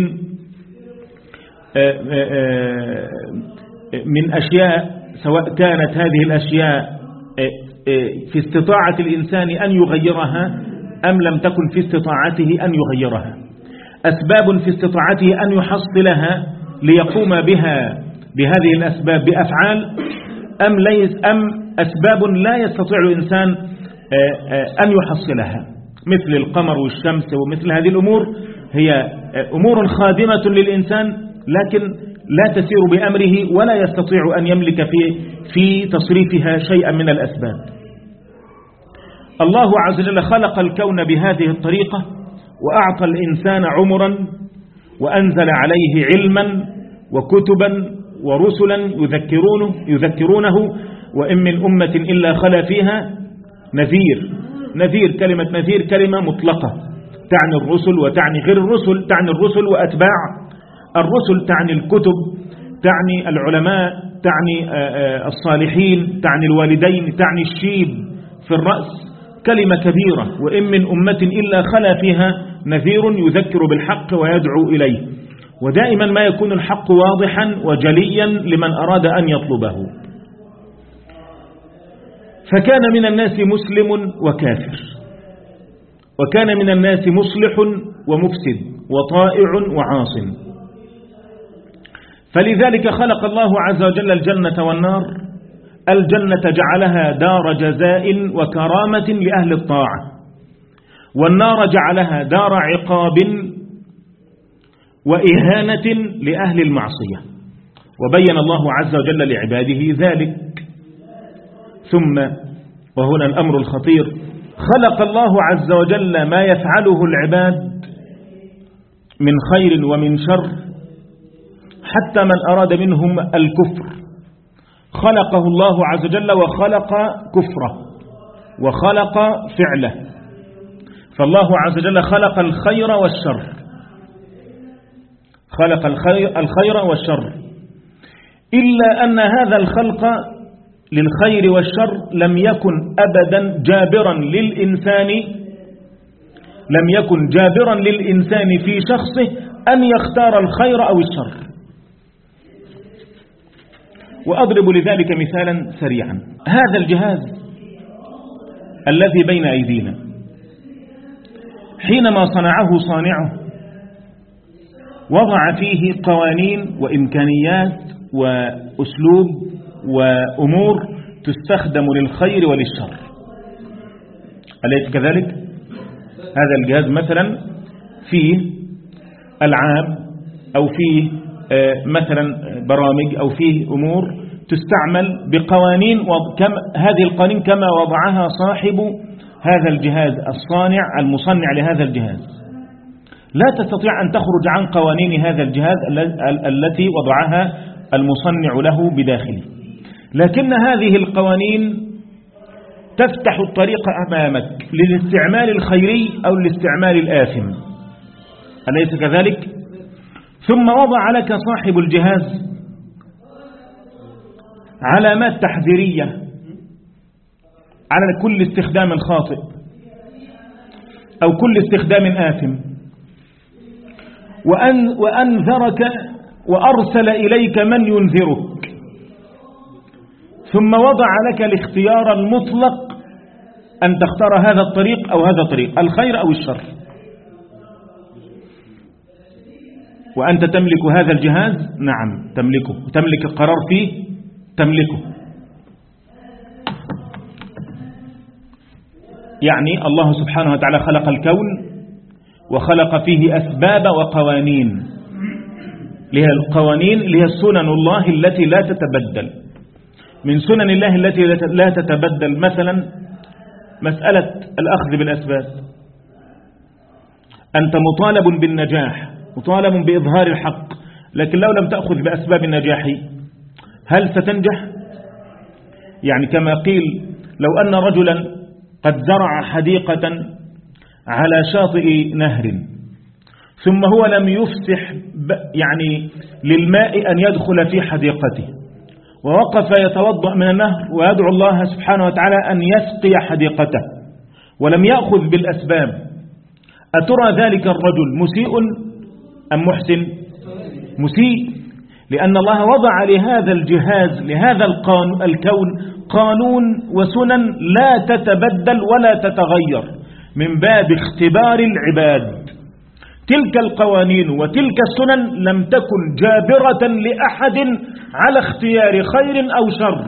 من أشياء، سواء كانت هذه الأشياء في استطاعة الإنسان أن يغيرها أم لم تكن في استطاعته أن يغيرها، أسباب في استطاعته أن يحصلها ليقوم بها بهذه الأسباب بأفعال، أم, ليس أم أسباب لا يستطيع الإنسان أن يحصلها، مثل القمر والشمس ومثل هذه الأمور، هي أمور خادمة للإنسان لكن لا تسير بأمره ولا يستطيع أن يملك في, في تصريفها شيئا من الأسباب. الله عز وجل خلق الكون بهذه الطريقة، وأعطى الإنسان عمرا، وأنزل عليه علما وكتبا ورسلا يذكرونه, يذكرونه وإن من أمة إلا خلا فيها نذير. نذير، كلمة نذير كلمة مطلقة تعني الرسل وتعني غير الرسل، تعني الرسل وأتباع الرسل، تعني الكتب، تعني العلماء، تعني الصالحين، تعني الوالدين، تعني الشيب في الرأس، كلمة كبيرة. وإن من أمة إلا خلا فيها نذير يذكر بالحق ويدعو إليه، ودائما ما يكون الحق واضحا وجليا لمن أراد أن يطلبه. فكان من الناس مسلم وكافر، وكان من الناس مصلح ومفسد وطائع وعاصم. فلذلك خلق الله عز وجل الجنة والنار. الجنة جعلها دار جزاء وكرامة لأهل الطاعة، والنار جعلها دار عقاب وإهانة لأهل المعصية، وبين الله عز وجل لعباده ذلك. ثم وهنا الأمر الخطير، خلق الله عز وجل ما يفعله العباد من خير ومن شر، حتى من أراد منهم الكفر خلقه الله عز وجل وخلق كفره وخلق فعله. فالله عز وجل خلق الخير والشر، خلق الخير, الخير والشر، إلا أن هذا الخلق للخير والشر لم يكن أبدا جابرا للإنسان لم يكن جابرا للإنسان في شخصه أن يختار الخير أو الشر. وأضرب لذلك مثالا سريعا. هذا الجهاز الذي بين أيدينا حينما صنعه صانعه وضع فيه قوانين وإمكانيات وأسلوب وأمور تستخدم للخير وللشر، أليس كذلك؟ هذا الجهاز مثلا فيه ألعاب أو فيه مثلا برامج أو فيه أمور تستعمل بقوانين، هذه القوانين كما وضعها صاحب هذا الجهاز الصانع المصنع لهذا الجهاز، لا تستطيع أن تخرج عن قوانين هذا الجهاز التي وضعها المصنع له بداخله. لكن هذه القوانين تفتح الطريق أمامك للاستعمال الخيري أو الاستعمال الآثم، أليس كذلك؟ ثم وضع لك صاحب الجهاز علامات تحذيرية على كل استخدام خاطئ أو كل استخدام آثم، وأن وأنذرك وأرسل إليك من ينذرك، ثم وضع لك الاختيار المطلق أن تختار هذا الطريق أو هذا الطريق، الخير أو الشر، وأنت تملك هذا الجهاز. نعم تملكه، تملك القرار فيه، تملكه. يعني الله سبحانه وتعالى خلق الكون وخلق فيه أسباب وقوانين، لها القوانين لها سنن الله التي لا تتبدل. من سنن الله التي لا تتبدل مثلا مسألة الأخذ بالأسباب. أنت مطالب بالنجاح، مطالب بإظهار الحق، لكن لو لم تأخذ بأسباب النجاح هل ستنجح؟ يعني كما قيل لو أن رجلا قد زرع حديقة على شاطئ نهر ثم هو لم يفسح يعني للماء أن يدخل في حديقته، ووقف يتوضأ من النهر ويدعو الله سبحانه وتعالى أن يسقي حديقته ولم يأخذ بالأسباب، أترى ذلك الرجل مسيء أم محسن؟ مسيء، لأن الله وضع لهذا الجهاز لهذا الكون قانون وسنن لا تتبدل ولا تتغير من باب اختبار العباد. تلك القوانين وتلك السنن لم تكن جابرة لأحد على اختيار خير أو شر،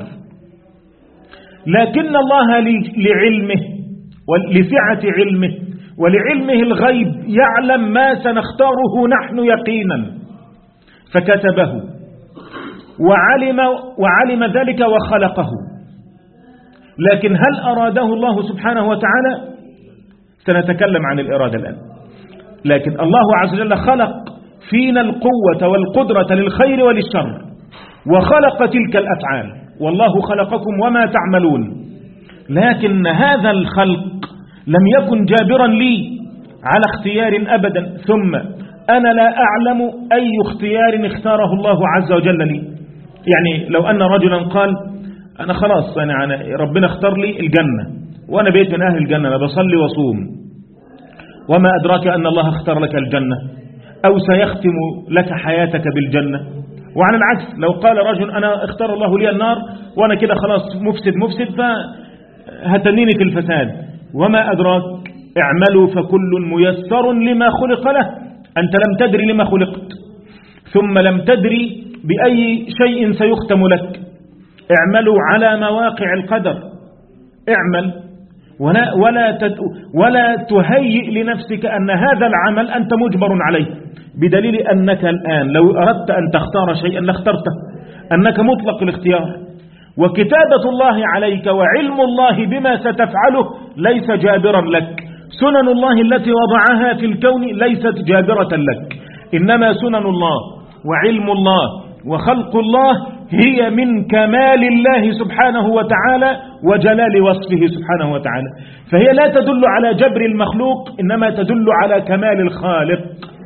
لكن الله لعلمه ولسعة علمه ولعلمه الغيب يعلم ما سنختاره نحن يقينا فكتبه وعلم, وعلم ذلك وخلقه. لكن هل أراده الله سبحانه وتعالى؟ سنتكلم عن الإرادة الآن. لكن الله عز وجل خلق فينا القوة والقدرة للخير وللشر وخلق تلك الأفعال، والله خلقكم وما تعملون. لكن هذا الخلق لم يكن جابرا لي على اختيار أبدا، ثم أنا لا أعلم أي اختيار اختاره الله عز وجل لي. يعني لو أن رجلا قال أنا خلاص أنا, أنا ربنا اختار لي الجنة وأنا بيت من أهل الجنة، أنا بصلي وصوم، وما أدراك أن الله اختار لك الجنة أو سيختم لك حياتك بالجنة. وعن العكس لو قال رجل أنا اختار الله لي النار وأنا كده خلاص مفسد مفسد فهتنيني في الفساد، وما أدراك اعملوا فكل ميسر لما خلق له. أنت لم تدري لما خلقت، ثم لم تدري بأي شيء سيختم لك. اعملوا على مواقع القدر، اعمل ولا, ولا, ولا تهيئ لنفسك أن هذا العمل أنت مجبر عليه، بدليل أنك الآن لو أردت أن تختار شيئا لاخترته، أنك مطلق الاختيار. وكتابة الله عليك وعلم الله بما ستفعله ليس جابرا لك. سنن الله التي وضعها في الكون ليست جابرة لك، إنما سنن الله وعلم الله وخلق الله هي من كمال الله سبحانه وتعالى وجلال وصفه سبحانه وتعالى، فهي لا تدل على جبر المخلوق إنما تدل على كمال الخالق.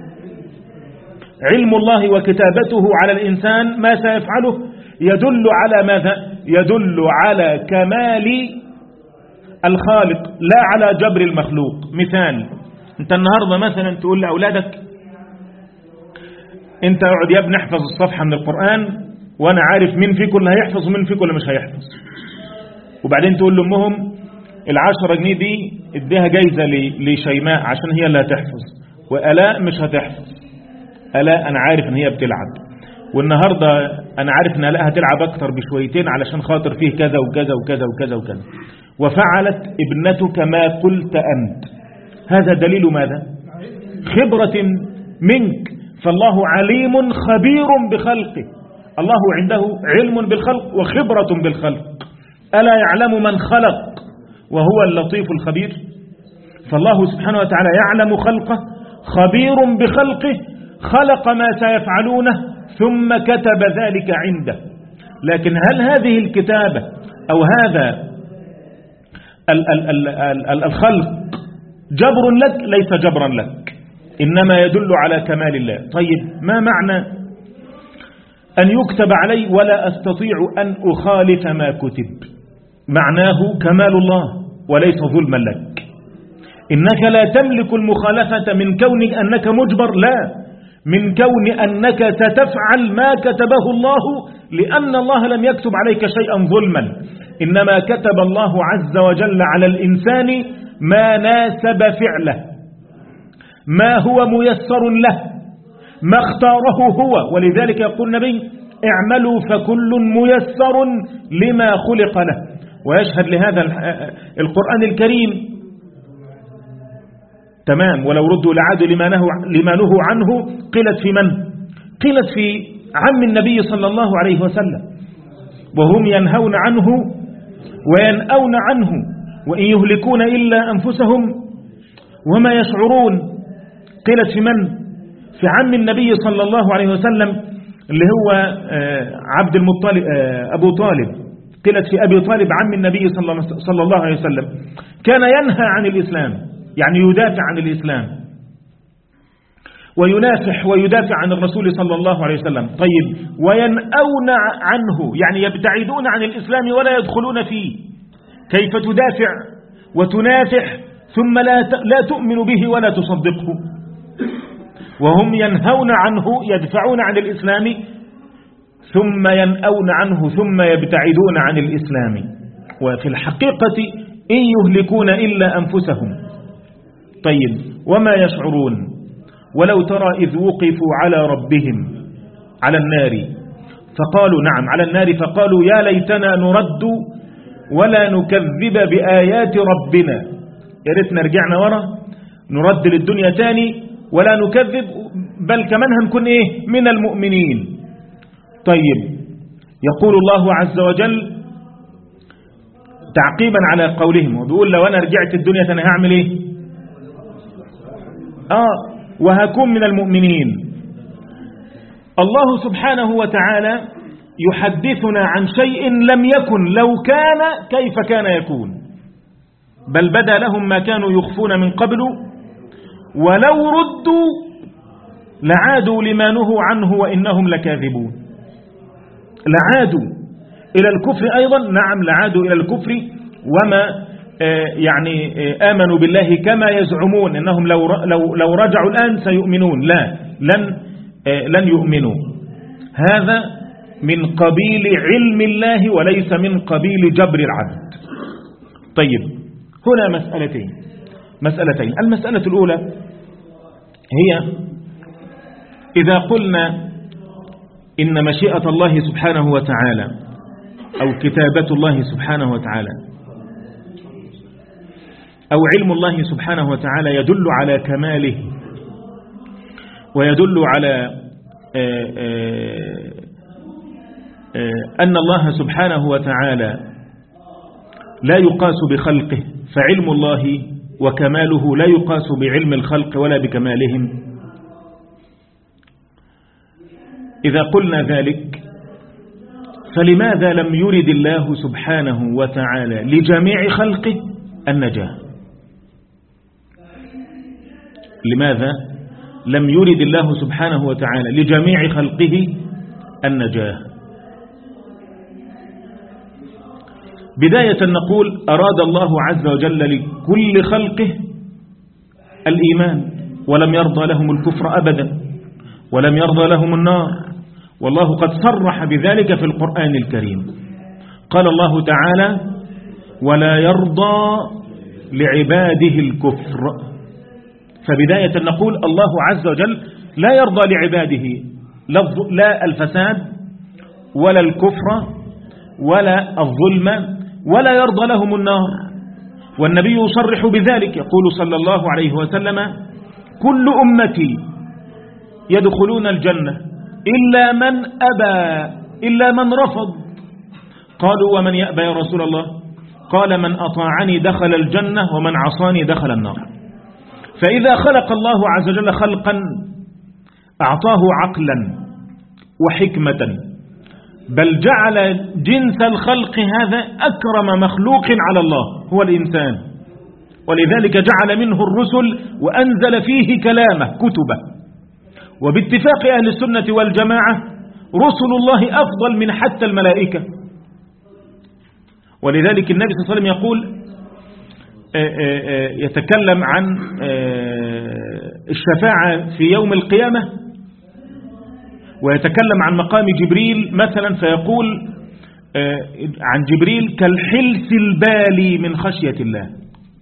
علم الله وكتابته على الإنسان ما سيفعله يدل على ماذا؟ يدل على كمال الخالق لا على جبر المخلوق. مثال، انت النهاردة مثلا تقول لأولادك انت اقعد يا ابني احفظ الصفحة من القرآن وانا عارف مين فيكم اللي هيحفظ ومين فيكم اللي مش هيحفظ، وبعدين تقول لأمهم العشرة جنيه دي اديها جايزة لشيماء عشان هي اللي هتحفظ، وآلاء مش هتحفظ. آلاء انا عارف ان هي بتلعب، والنهاردة انا عارف ان آلاء هتلعب اكتر بشويتين علشان خاطر فيه كذا وكذا وكذا وكذا وكذا، وفعلت ابنتك ما قلت أنت. هذا دليل ماذا؟ خبرة منك. فالله عليم خبير بخلقه، الله عنده علم بالخلق وخبرة بالخلق. ألا يعلم من خلق وهو اللطيف الخبير؟ فالله سبحانه وتعالى يعلم خلقه، خبير بخلقه، خلق ما سيفعلونه ثم كتب ذلك عنده. لكن هل هذه الكتابة أو هذا الخلق جبر لك؟ ليس جبرا لك، إنما يدل على كمال الله. طيب ما معنى أن يكتب علي ولا أستطيع أن أخالف ما كتب؟ معناه كمال الله وليس ظلما لك. إنك لا تملك المخالفة من كون أنك مجبر، لا، من كون أنك ستفعل ما كتبه الله، لأن الله لم يكتب عليك شيئا ظلما، إنما كتب الله عز وجل على الإنسان ما ناسب فعله، ما هو ميسر له، ما اختاره هو. ولذلك يقول النبي اعملوا فكل ميسر لما خلق له. ويشهد لهذا القرآن الكريم تمام ولو ردوا لعادوا لما نهوا لما نهوا عنه. قيلت في من؟ قيلت في عم النبي صلى الله عليه وسلم، وهم ينهون عنه وينأون عنه وإن يهلكون إلا أنفسهم وما يشعرون. قيلت في من؟ في عم النبي صلى الله عليه وسلم اللي هو عبد المطلب أبو طالب. قيلت في أبي طالب عم النبي صلى الله عليه وسلم، كان ينهى عن الإسلام، يعني يدافع عن الإسلام وينافح ويدافع عن الرسول صلى الله عليه وسلم. طيب وينأون عنه، يعني يبتعدون عن الإسلام ولا يدخلون فيه. كيف تدافع وتنافح ثم لا لا تؤمن به ولا تصدقه؟ وهم ينهون عنه، يدفعون عن الإسلام ثم ينأون عنه ثم يبتعدون عن الإسلام. وفي الحقيقة إن يهلكون إلا أنفسهم. طيب وما يشعرون؟ ولو ترى إذ وقفوا على ربهم على النار فقالوا نعم على النار فقالوا يا ليتنا نرد ولا نكذب بآيات ربنا. يا ريتنا رجعنا ورا نرد للدنيا تاني ولا نكذب، بل كمان هنكون إيه؟ من المؤمنين. طيب يقول الله عز وجل تعقيبا على قولهم وبيقول لو أنا رجعت الدنيا تاني هعمل إيه؟ آه وهكون من المؤمنين. الله سبحانه وتعالى يحدثنا عن شيء لم يكن، لو كان كيف كان يكون، بل بدا لهم ما كانوا يخفون من قبل ولو ردوا لعادوا لما نهوا عنه وإنهم لكاذبون. لعادوا إلى الكفر أيضا، نعم لعادوا إلى الكفر وما يعني آمنوا بالله كما يزعمون إنهم لو لو لو رجعوا الآن سيؤمنون، لا لن لن يؤمنوا. هذا من قبيل علم الله وليس من قبيل جبر العبد. طيب هنا مسألتين مسألتين المسألة الأولى هي إذا قلنا إن مشيئة الله سبحانه وتعالى أو كتابة الله سبحانه وتعالى أو علم الله سبحانه وتعالى يدل على كماله ويدل على آآ آآ أن الله سبحانه وتعالى لا يقاس بخلقه، فعلم الله وكماله لا يقاس بعلم الخلق ولا بكمالهم. إذا قلنا ذلك فلماذا لم يرد الله سبحانه وتعالى لجميع خلقه النجاة؟ لماذا لم يرد الله سبحانه وتعالى لجميع خلقه النجاة؟ بداية نقول أراد الله عز وجل لكل خلقه الإيمان، ولم يرضى لهم الكفر أبدا، ولم يرضى لهم النار، والله قد صرح بذلك في القرآن الكريم. قال الله تعالى: ولا يرضى لعباده الكفر. فبداية نقول الله عز وجل لا يرضى لعباده لا الفساد ولا الكفر ولا الظلم، ولا يرضى لهم النار. والنبي يصرح بذلك، يقول صلى الله عليه وسلم: كل أمتي يدخلون الجنة إلا من أبى إلا من رفض. قالوا: ومن يأبى يا رسول الله؟ قال: من أطاعني دخل الجنة ومن عصاني دخل النار. فإذا خلق الله عز وجل خلقا أعطاه عقلا وحكمة، بل جعل جنس الخلق هذا أكرم مخلوق على الله هو الإنسان، ولذلك جعل منه الرسل وأنزل فيه كلامه كتبه. وباتفاق أهل السنة والجماعة رسل الله أفضل من حتى الملائكة. ولذلك النبي صلى الله عليه وسلم يقول يتكلم عن الشفاعة في يوم القيامة، ويتكلم عن مقام جبريل مثلا، فيقول عن جبريل: كالحلس البالي من خشية الله.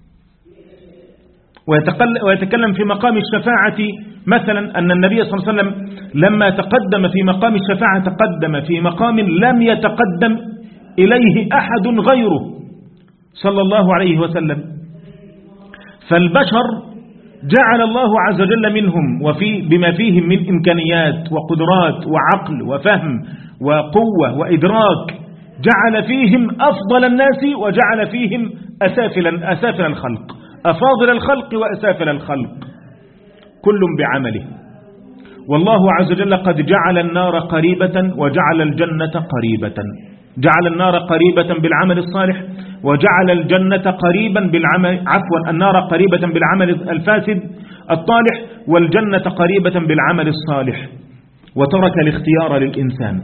ويتكلم في مقام الشفاعة مثلا أن النبي صلى الله عليه وسلم لما تقدم في مقام الشفاعة تقدم في مقام لم يتقدم إليه أحد غيره صلى الله عليه وسلم. فالبشر جعل الله عز وجل منهم وفي بما فيهم من إمكانيات وقدرات وعقل وفهم وقوة وإدراك، جعل فيهم أفضل الناس وجعل فيهم أسافل, أسافل الخلق، أفاضل الخلق وأسافل الخلق، كل بعمله. والله عز وجل قد جعل النار قريبة وجعل الجنة قريبة، جعل النار قريبة بالعمل الصالح وجعل الجنة قريبا بالعمل عفوا النار قريبة بالعمل الفاسد الطالح، والجنة قريبة بالعمل الصالح، وترك الاختيار للإنسان.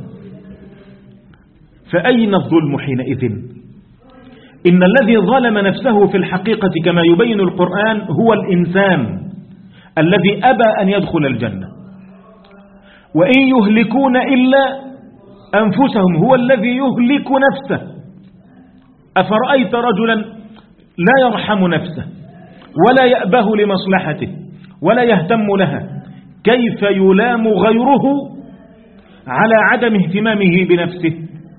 فأين الظلم حينئذ؟ إن الذي ظلم نفسه في الحقيقة كما يبين القرآن هو الإنسان الذي أبى أن يدخل الجنة. وإن يهلكون إلا أنفسهم، هو الذي يهلك نفسه. أفرأيت رجلا لا يرحم نفسه ولا يأبه لمصلحته ولا يهتم لها، كيف يلام غيره على عدم اهتمامه بنفسه؟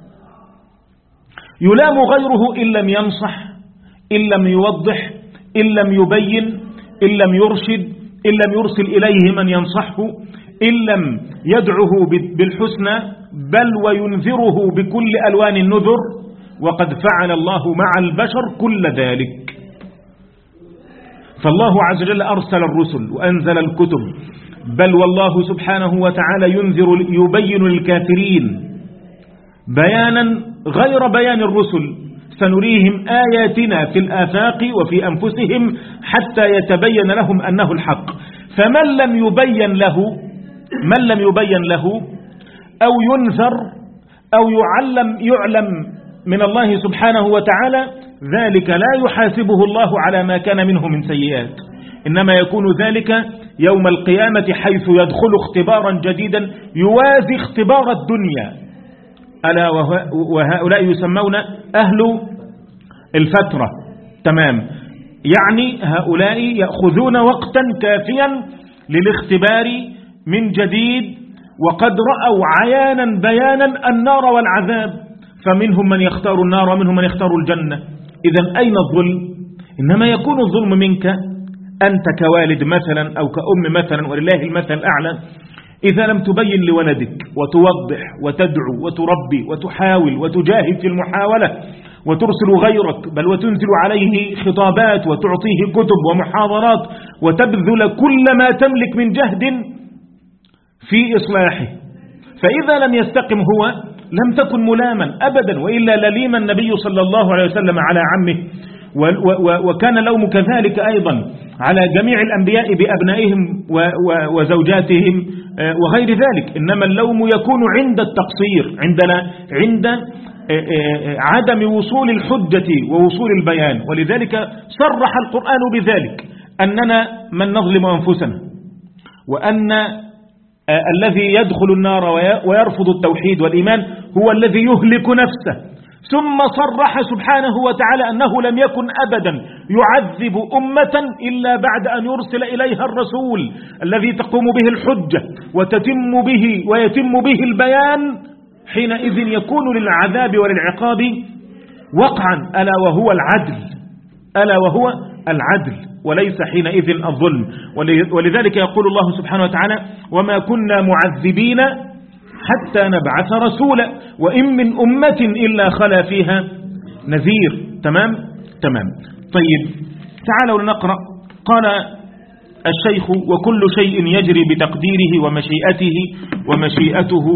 يلام غيره إن لم ينصح، إن لم يوضح، إن لم يبين، إن لم يرشد، إن لم يرسل إليه من ينصحه، إن لم يدعه بالحسنى، بل وينذره بكل ألوان النذر. وقد فعل الله مع البشر كل ذلك. فالله عز وجل أرسل الرسل وأنزل الكتب، بل والله سبحانه وتعالى ينذر يبين للكافرين بيانا غير بيان الرسل: سنريهم آياتنا في الآفاق وفي أنفسهم حتى يتبين لهم أنه الحق. فمن لم يبين له من لم يبين له أو ينذر أو يعلم يعلم من الله سبحانه وتعالى، ذلك لا يحاسبه الله على ما كان منه من سيئات، إنما يكون ذلك يوم القيامة حيث يدخل اختبارا جديدا يوازي اختبار الدنيا. ألا وهؤلاء يسمون أهل الفترة. تمام، يعني هؤلاء يأخذون وقتا كافيا للاختبار من جديد، وقد رأوا عيانا بيانا النار والعذاب، فمنهم من يختار النار ومنهم من يختار الجنة. إذن أين الظلم؟ إنما يكون الظلم منك أنت كوالد مثلا أو كأم مثلا، ولله المثل الأعلى، إذا لم تبين لولدك وتوضح وتدعو وتربي وتحاول وتجاهد في المحاولة وترسل غيرك، بل وتنزل عليه خطابات وتعطيه كتب ومحاضرات وتبذل كل ما تملك من جهد في إصلاحه، فإذا لم يستقم هو لم تكن ملاما أبدا، وإلا لليم النبي صلى الله عليه وسلم على عمه، وكان اللوم كذلك أيضا على جميع الأنبياء بأبنائهم وزوجاتهم وغير ذلك. إنما اللوم يكون عند التقصير، عندنا عند عدم وصول الحجة ووصول البيان. ولذلك صرح القرآن بذلك أننا من نظلم أنفسنا، وأن الذي يدخل النار ويرفض التوحيد والإيمان هو الذي يهلك نفسه. ثم صرح سبحانه وتعالى أنه لم يكن أبدا يعذب أمة إلا بعد أن يرسل إليها الرسول الذي تقوم به الحجة وتتم به ويتم به البيان، حينئذ يكون للعذاب وللعقاب وقعا، ألا وهو العدل، ألا وهو العدل، وليس حينئذ الظلم. ولذلك يقول الله سبحانه وتعالى: وما كنا معذبين حتى نبعث رسولا وإن من أمة إلا خلا فيها نذير. تمام تمام. طيب تعالوا لنقرأ. قال الشيخ: وكل شيء يجري بتقديره ومشيئته ومشيئته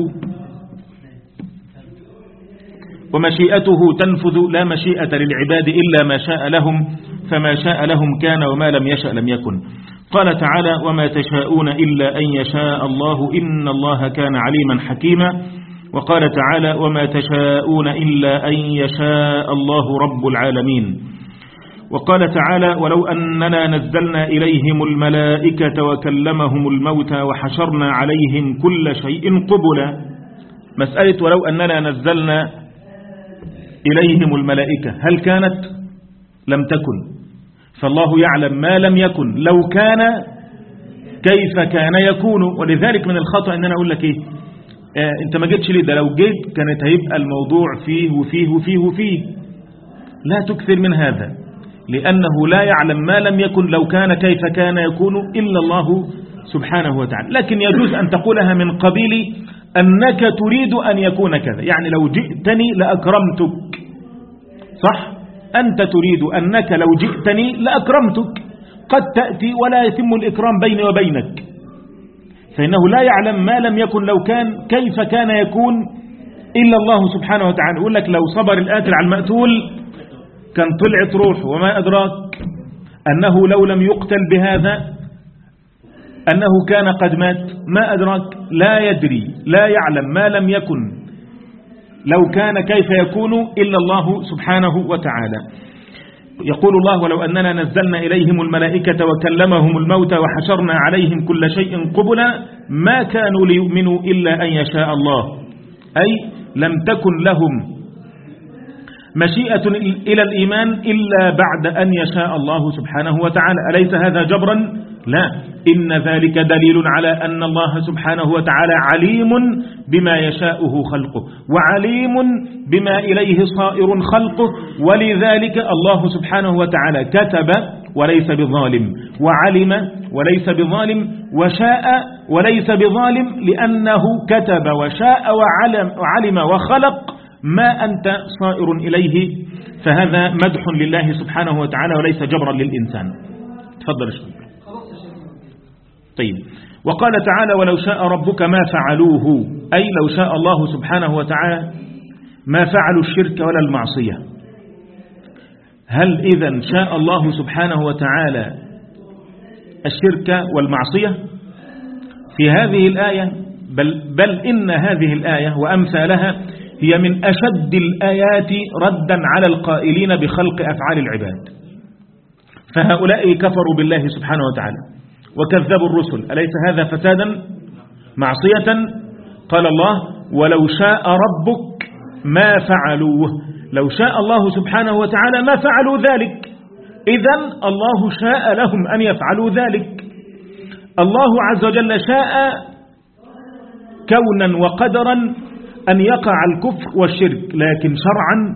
ومشيئته تنفذ، لا مشيئة للعباد إلا ما شاء لهم، فما شاء لهم كان وما لم يشأ لم يكن. قال تعالى: وما تشاءون إلا أن يشاء الله إن الله كان عليما حكيما. وقال تعالى: وما تشاءون إلا أن يشاء الله رب العالمين. وقال تعالى: ولو أننا نزلنا إليهم الملائكة وكلمهم الموتى وحشرنا عليهم كل شيء قبلا. مسألة ولو أننا نزلنا إليهم الملائكة هل كانت؟ لم تكن، فالله يعلم ما لم يكن. لو كان كيف كان يكون. ولذلك من الخطأ أن أنا أقول لك إيه آه أنت ما جيتش ليه، ده لو جيت كانت هيبقى الموضوع فيه وفيه وفيه وفيه. لا تكثر من هذا، لأنه لا يعلم ما لم يكن. لو كان كيف كان يكون إلا الله سبحانه وتعالى. لكن يجوز أن تقولها من قبيل أنك تريد أن يكون كذا، يعني لو جئتني لأكرمتك، صح؟ أنت تريد أنك لو جئتني لأكرمتك. قد تأتي ولا يتم الإكرام بيني وبينك، فإنه لا يعلم ما لم يكن. لو كان كيف كان يكون إلا الله سبحانه وتعالى. يقول لك: لو صبر القاتل على المقتول كان طلعت روح، وما أدراك أنه لو لم يقتل بهذا أنه كان قد مات. ما أدراك، لا يدري، لا يعلم ما لم يكن. لو كان كيف يكون إلا الله سبحانه وتعالى. يقول الله: ولو أننا نزلنا إليهم الملائكة وكلمهم الموتى وحشرنا عليهم كل شيء قبلا ما كانوا ليؤمنوا إلا أن يشاء الله، أي لم تكن لهم مشيئة إلى الإيمان إلا بعد أن يشاء الله سبحانه وتعالى. أليس هذا جبرا؟ لا، إن ذلك دليل على أن الله سبحانه وتعالى عليم بما يشاءه خلقه، وعليم بما إليه صائر خلقه. ولذلك الله سبحانه وتعالى كتب وليس بظالم، وعلم وليس بظالم، وشاء وليس بظالم، لأنه كتب وشاء وعلم, وعلم وخلق ما أنت صائر إليه. فهذا مدح لله سبحانه وتعالى وليس جبرا للإنسان. تفضل شكرا. طيب. وقال تعالى: ولو شاء ربك ما فعلوه، أي لو شاء الله سبحانه وتعالى ما فعلوا الشرك ولا المعصية. هل إذن شاء الله سبحانه وتعالى الشرك والمعصية؟ في هذه الآية بل, بل إن هذه الآية وأمثالها هي من أشد الآيات ردا على القائلين بخلق أفعال العباد. فهؤلاء كفروا بالله سبحانه وتعالى وكذبوا الرسل. أليس هذا فسادا معصية؟ قال الله: ولو شاء ربك ما فعلوه. لو شاء الله سبحانه وتعالى ما فعلوا ذلك. إذن الله شاء لهم أن يفعلوا ذلك. الله عز وجل شاء كونا وقدرا أن يقع الكفر والشرك، لكن شرعا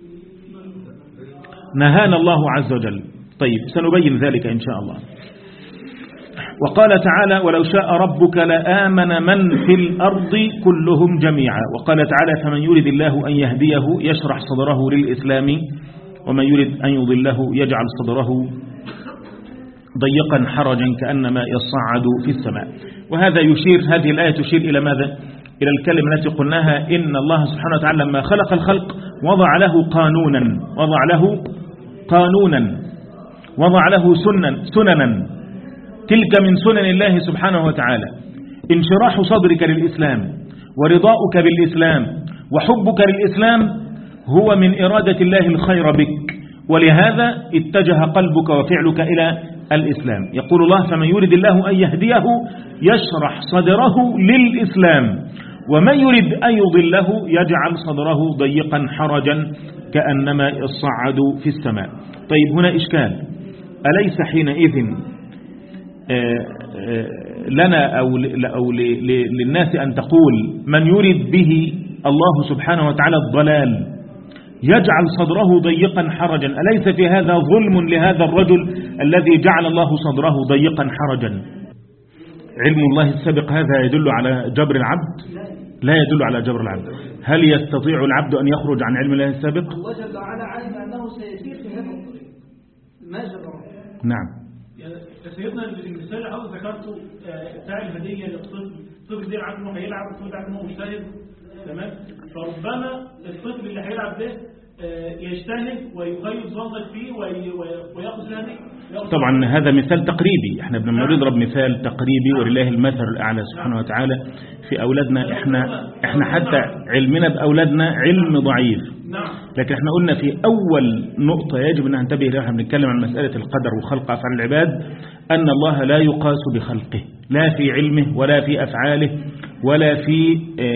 نهانا الله عز وجل. طيب، سنبين ذلك إن شاء الله. وقال تعالى: ولو شاء ربك لآمن من في الأرض كلهم جميعا. وقال تعالى: فمن يريد الله أن يهديه يشرح صدره للإسلام ومن يريد أن يضله يجعل صدره ضيقا حرجا كأنما يصعد في السماء. وهذا يشير، هذه الآية تشير إلى ماذا؟ إلى الكلمة التي قلناها إن الله سبحانه وتعالى لما خلق الخلق وضع له قانونا وضع له قانونا وضع له سننا سننا تلك من سنن الله سبحانه وتعالى. انشراح صدرك للإسلام ورضاؤك بالإسلام وحبك للإسلام هو من إرادة الله الخير بك، ولهذا اتجه قلبك وفعلك إلى الإسلام. يقول الله: فمن يريد الله أن يهديه يشرح صدره للإسلام ومن يريد أن يضله يجعل صدره ضيقا حرجا كأنما يصعد في السماء. طيب، هنا إشكال: أليس حينئذ لنا أو للناس أن تقول من يريد به الله سبحانه وتعالى الضلال يجعل صدره ضيقا حرجا؟ أليس في هذا ظلم لهذا الرجل الذي جعل الله صدره ضيقا حرجا؟ علم الله السابق هذا يدل على جبر العبد؟ لا يدل على جبر العبد. هل يستطيع العبد أن يخرج عن علم الله السابق؟ الله جل وعلا علم أنه سيسير في هذا الطريق ما جبره. نعم. سيدنا المثال اللي حضرتك ذكرته بتاع الهديه للطفل، الطفل ده عارف انه هيلعب، الطفل عارف انه مجتهد، تمام؟ فربما الطفل اللي هيلعب ده يجتهد ويغير ظنك فيه وياخذ هديه. طبعا هذا مثال تقريبي، احنا بنضرب مثال تقريبي ولله المثل الاعلى سبحانه وتعالى في اولادنا. احنا احنا حتى علمنا باولادنا علم ضعيف، لكن احنا قلنا في اول نقطه يجب ان ننتبه لها، احنا بنتكلم عن مساله القدر وخلق افعال العباد، ان الله لا يقاس بخلقه، لا في علمه ولا في افعاله ولا في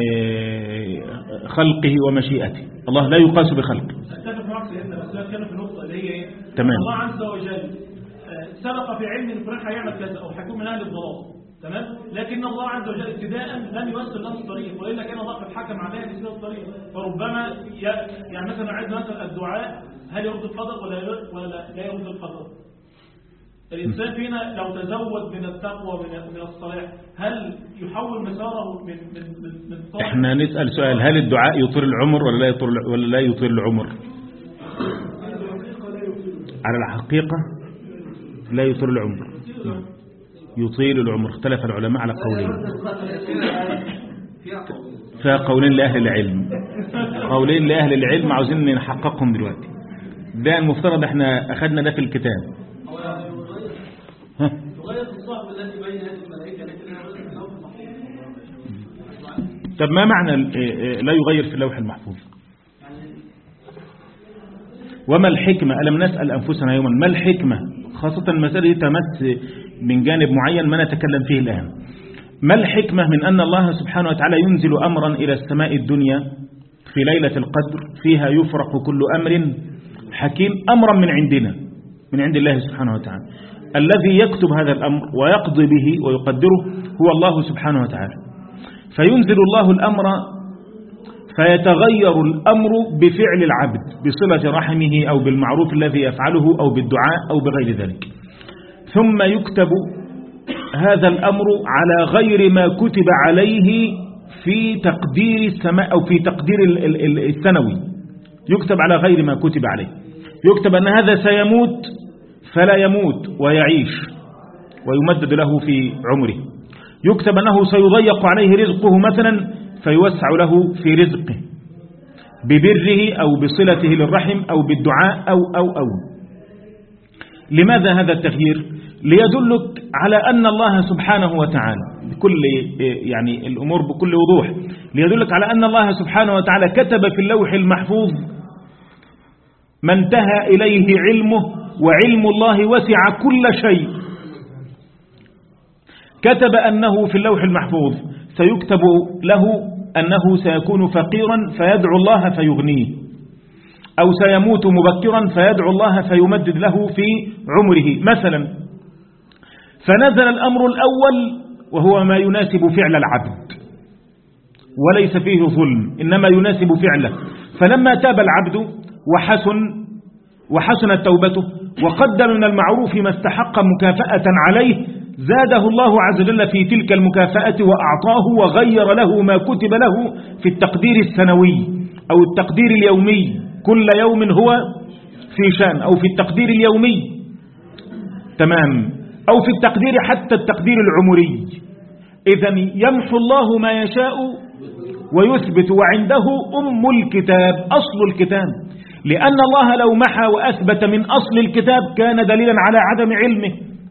خلقه ومشيئته. الله لا يقاس بخلقه. اتفق معك سيدنا، بس اتكلم في النقطه اللي هي ايه؟ تمام. الله عز وجل سبق في علم ان فلان هيعمل كذا او هيكون من اهل الضلال، تمام؟ لكن الله عز وجل ابتداء لم يوصل له الطريق، والا كان الله قد حكم عليه بسبب الطريق. فربما يعني مثلا عايز مثلا الدعاء هل يرد القدر ولا ولا لا يرد القدر؟ الإنسان فينا لو تزود من التقوى من الصلاح هل يحول مساره من من من من احنا نسأل سؤال: هل الدعاء يطيل العمر ولا لا يطيل ولا لا يطيل العمر؟ على الحقيقة لا يطيل العمر، يطيل العمر. اختلف العلماء على قولين، فقولين لأهل العلم، قولين لأهل العلم عاوزين نحققهم دلوقتي. ده المفترض احنا أخذنا ده في الكتاب. ها. طب ما معنى لا يغير في اللوح المحفوظ؟ وما الحكمة؟ ألم نسأل أنفسنا يوما ما الحكمة؟ خاصة المسألة دي تمس من جانب معين ما نتكلم فيه الآن. ما الحكمة من أن الله سبحانه وتعالى ينزل أمرا إلى السماء الدنيا في ليلة القدر فيها يفرق كل أمر حكيم، أمرا من عندنا من عند الله سبحانه وتعالى. الذي يكتب هذا الأمر ويقضي به ويقدره هو الله سبحانه وتعالى. فينزل الله الأمر فيتغير الأمر بفعل العبد بصلة رحمه أو بالمعروف الذي يفعله أو بالدعاء أو بغير ذلك، ثم يكتب هذا الأمر على غير ما كتب عليه في تقدير السماء أو في تقدير السنوي، يكتب على غير ما كتب عليه. يكتب أن هذا سيموت فلا يموت ويعيش ويمدد له في عمره. يكتب أنه سيضيق عليه رزقه مثلا فيوسع له في رزقه ببره أو بصلته للرحم أو بالدعاء أو أو أو لماذا هذا التغيير؟ ليدلك على أن الله سبحانه وتعالى بكل يعني الأمور بكل وضوح، ليدلك على أن الله سبحانه وتعالى كتب في اللوح المحفوظ ما انتهى إليه علمه، وعلم الله وسع كل شيء. كتب أنه في اللوح المحفوظ سيكتب له أنه سيكون فقيرا فيدعو الله فيغنيه، أو سيموت مبكرا فيدعو الله فيمدد له في عمره مثلا. فنزل الأمر الأول وهو ما يناسب فعل العبد وليس فيه ظلم، إنما يناسب فعله. فلما تاب العبد وحسن وحسنت توبته وقدم من المعروف ما استحق مكافأة عليه، زاده الله عز وجل في تلك المكافأة وأعطاه وغير له ما كتب له في التقدير السنوي أو التقدير اليومي، كل يوم هو في شان، أو في التقدير اليومي تمام، أو في التقدير حتى التقدير العمري. إذن يمحو الله ما يشاء ويثبت، وعنده أم الكتاب أصل الكتاب، لأن الله لو محى وأثبت من أصل الكتاب كان دليلا على عدم علمه.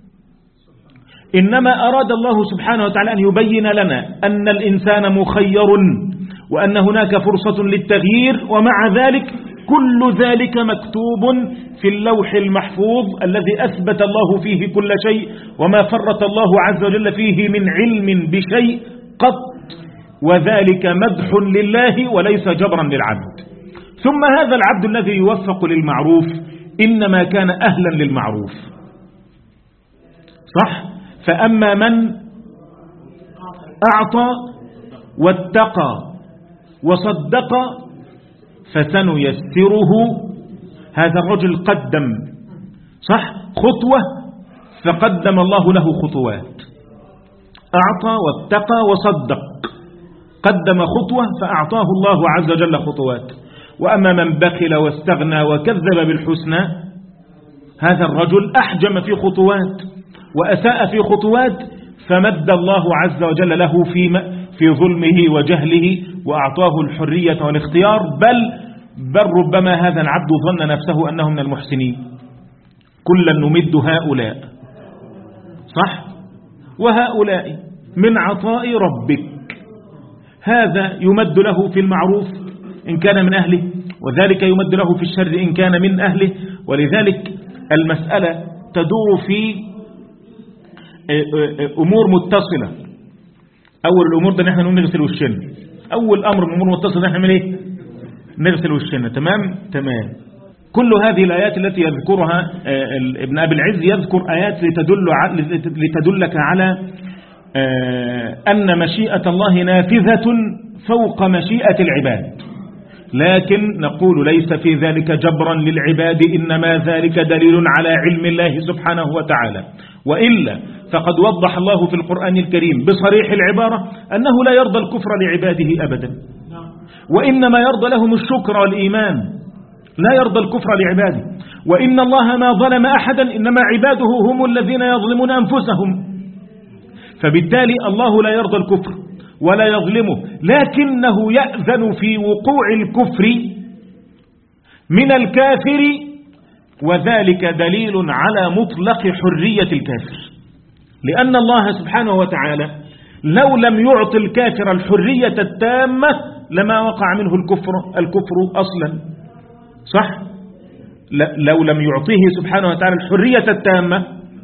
إنما أراد الله سبحانه وتعالى أن يبين لنا أن الإنسان مخير وأن هناك فرصة للتغيير، ومع ذلك كل ذلك مكتوب في اللوح المحفوظ الذي أثبت الله فيه كل شيء، وما فرط الله عز وجل فيه من علم بشيء قط، وذلك مدح لله وليس جبرا للعبد. ثم هذا العبد الذي يوفق للمعروف إنما كان أهلا للمعروف، صح؟ فأما من أعطى واتقى وصدق فسنيسره، هذا الرجل قدم صح خطوة فقدم الله له خطوات، أعطى واتقى وصدق، قدم خطوة فأعطاه الله عز وجل خطوات. وأما من بخل واستغنى وكذب بالحسنى، هذا الرجل أحجم في خطوات وأساء في خطوات، فمد الله عز وجل له في في ظلمه وجهله وأعطاه الحرية والاختيار، بل بل ربما هذا العبد ظن نفسه أنه من المحسنين. كلا نمد هؤلاء صح وهؤلاء من عطاء ربك، هذا يمد له في المعروف إن كان من أهله، وذلك يمد له في الشر إن كان من أهله. ولذلك المسألة تدور في أمور متصلة. أول الأمور ده نحن نغسل وشنا، أول أمر من أمور متصلة نحن نعمل إيه؟ نغسل وشنا. تمام تمام. كل هذه الآيات التي يذكرها ابن أبي العز يذكر آيات لتدل لتدلك على أن مشيئة الله نافذة فوق مشيئة العباد، لكن نقول ليس في ذلك جبرا للعباد، إنما ذلك دليل على علم الله سبحانه وتعالى. وإلا فقد وضح الله في القرآن الكريم بصريح العبارة أنه لا يرضى الكفر لعباده أبدا، وإنما يرضى لهم الشكر والإيمان، لا يرضى الكفر لعباده. وإن الله ما ظلم أحدا، إنما عباده هم الذين يظلمون أنفسهم. فبالتالي الله لا يرضى الكفر ولا يظلمه، لكنه يأذن في وقوع الكفر من الكافر، وذلك دليل على مطلق حرية الكافر، لأن الله سبحانه وتعالى لو لم يعطي الكافر الحرية التامة لما وقع منه الكفر الكفر أصلا، صح؟ لو لم يعطيه سبحانه وتعالى الحرية التامة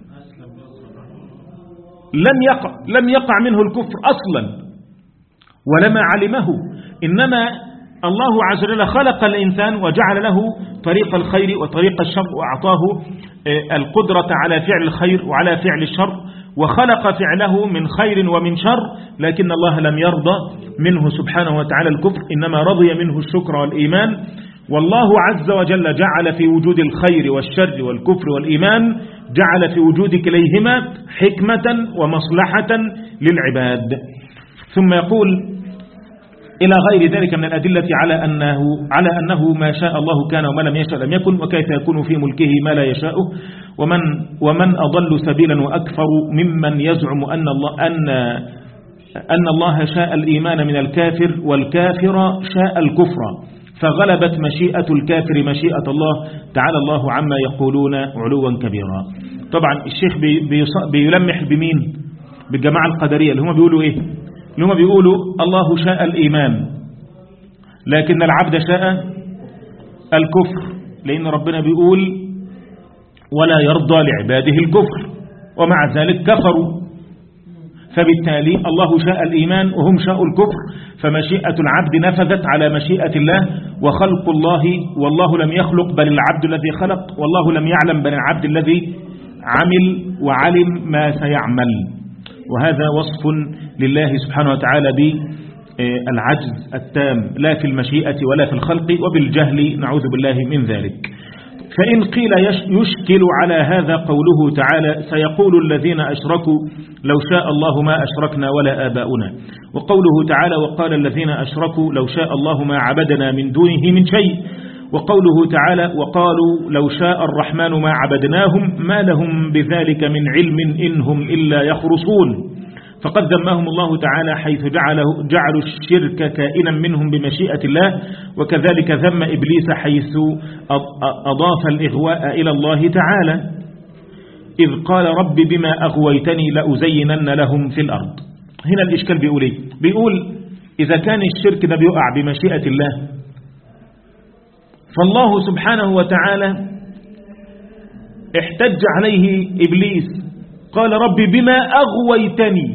لم يقع لم يقع منه الكفر أصلا ولما علمه. إنما الله عز وجل خلق الإنسان وجعل له طريق الخير وطريق الشر، وأعطاه القدرة على فعل الخير وعلى فعل الشر، وخلق فعله من خير ومن شر، لكن الله لم يرضى منه سبحانه وتعالى الكفر، إنما رضي منه الشكر والإيمان. والله عز وجل جعل في وجود الخير والشر والكفر والإيمان، جعل في وجود كليهما حكمة ومصلحة للعباد. ثم يقول إلى غير ذلك من الأدلة على أنه, على أنه ما شاء الله كان وما لم يشاء لم يكن، وكيف يكون في ملكه ما لا يشاءه. ومن, ومن أضل سبيلا وأكثر ممن يزعم أن الله, أن, أن الله شاء الإيمان من الكافر والكافر شاء الكفر، فغلبت مشيئة الكافر مشيئة الله تعالى الله عما يقولون علوا كبيرا. طبعا الشيخ بي بي بيلمح بمين؟ بالجماعة القدرية اللي هم بيقولوا إيه؟ اللي هم بيقولوا الله شاء الإيمان لكن العبد شاء الكفر، لأن ربنا بيقول ولا يرضى لعباده الكفر، ومع ذلك كفروا. فبالتالي الله شاء الإيمان وهم شاءوا الكفر، فمشيئة العبد نفذت على مشيئة الله، وخلق الله والله لم يخلق بل العبد الذي خلق، والله لم يعلم بل العبد الذي عمل وعلم ما سيعمل. وهذا وصف لله سبحانه وتعالى بالعجز التام، لا في المشيئة ولا في الخلق، وبالجهل نعوذ بالله من ذلك. فإن قيل يشكل على هذا قوله تعالى سيقول الذين أشركوا لو شاء الله ما أشركنا ولا آباؤنا، وقوله تعالى وقال الذين أشركوا لو شاء الله ما عبدنا من دونه من شيء، وقوله تعالى وقالوا لو شاء الرحمن ما عبدناهم ما لهم بذلك من علم إنهم إلا يخرصون. فقد ذمهم الله تعالى حيث جعله جعلوا الشرك كائنا منهم بمشيئة الله، وكذلك ذم إبليس حيث أضاف الإغواء إلى الله تعالى إذ قال رب بما أغويتني لأزينن لهم في الأرض. هنا الإشكال بيقول إيه؟ بيقول إذا كان الشرك ده بيقع بمشيئة الله، فالله سبحانه وتعالى احتج عليه إبليس قال رب بما أغويتني،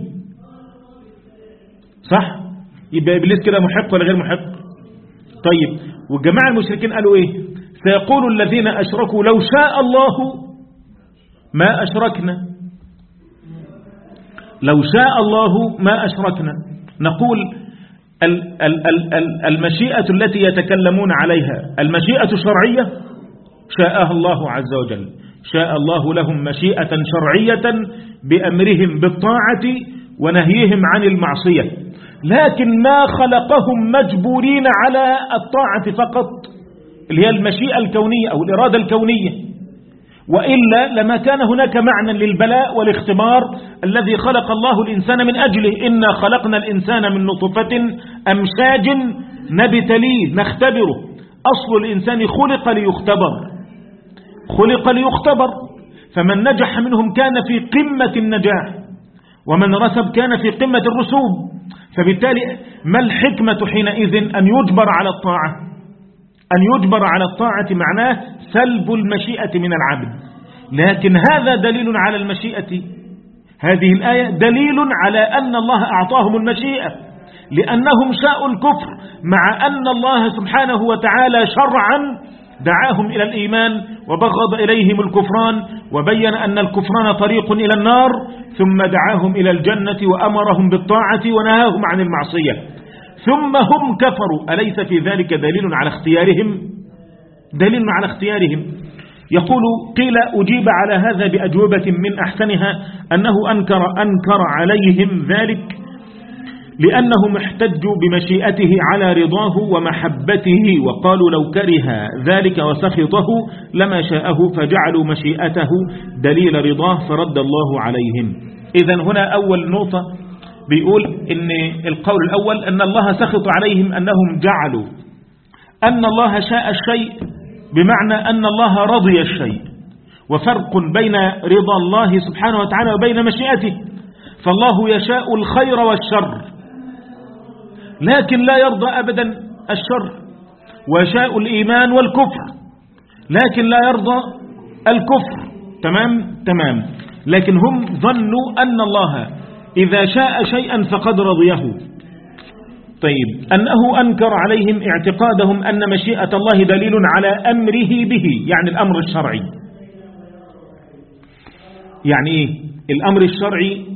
صح؟ يبقى إبليس كده محق ولا غير محق؟ طيب والجماعة المشركين قالوا إيه؟ سيقول الذين أشركوا لو شاء الله ما أشركنا، لو شاء الله ما أشركنا. نقول المشيئة التي يتكلمون عليها المشيئة الشرعية شاءها الله عز وجل، شاء الله لهم مشيئة شرعية بأمرهم بالطاعة ونهيهم عن المعصية، لكن ما خلقهم مجبورين على الطاعة فقط اللي هي المشيئة الكونية أو الإرادة الكونية، وإلا لما كان هناك معنى للبلاء والاختبار الذي خلق الله الإنسان من أجله. إنا خلقنا الإنسان من نطفة أمشاج نبتليه نختبره. أصل الإنسان خلق ليختبر، خلق ليختبر، فمن نجح منهم كان في قمة النجاح، ومن رسب كان في قمة الرسوب. فبالتالي ما الحكمة حينئذ أن يجبر على الطاعة؟ أن يجبر على الطاعة معناه سلب المشيئة من العبد، لكن هذا دليل على المشيئة. هذه الآية دليل على أن الله أعطاهم المشيئة لأنهم شاءوا الكفر، مع أن الله سبحانه وتعالى شرعا دعاهم إلى الإيمان وبغض إليهم الكفران وبين أن الكفران طريق إلى النار، ثم دعاهم إلى الجنة وأمرهم بالطاعة ونهاهم عن المعصية، ثم هم كفروا. أليس في ذلك دليل على اختيارهم؟ دليل على اختيارهم. يقول قيل أجيب على هذا بأجوبة من أحسنها أنه أنكر, أنكر عليهم ذلك لأنهم احتجوا بمشيئته على رضاه ومحبته، وقالوا لو كره ذلك وسخطه لما شاءه، فجعلوا مشيئته دليل رضاه فرد الله عليهم. إذن هنا أول نقطة بيقول إن القول الأول أن الله سخط عليهم أنهم جعلوا أن الله شاء الشيء بمعنى أن الله رضي الشيء، وفرق بين رضا الله سبحانه وتعالى وبين مشيئته. فالله يشاء الخير والشر لكن لا يرضى أبدا الشر، ويشاء الإيمان والكفر لكن لا يرضى الكفر. تمام تمام. لكن هم ظنوا أن الله إذا شاء شيئا فقد رضيه. طيب أنه أنكر عليهم اعتقادهم أن مشيئة الله دليل على أمره به، يعني الأمر الشرعي. يعني إيه الأمر الشرعي؟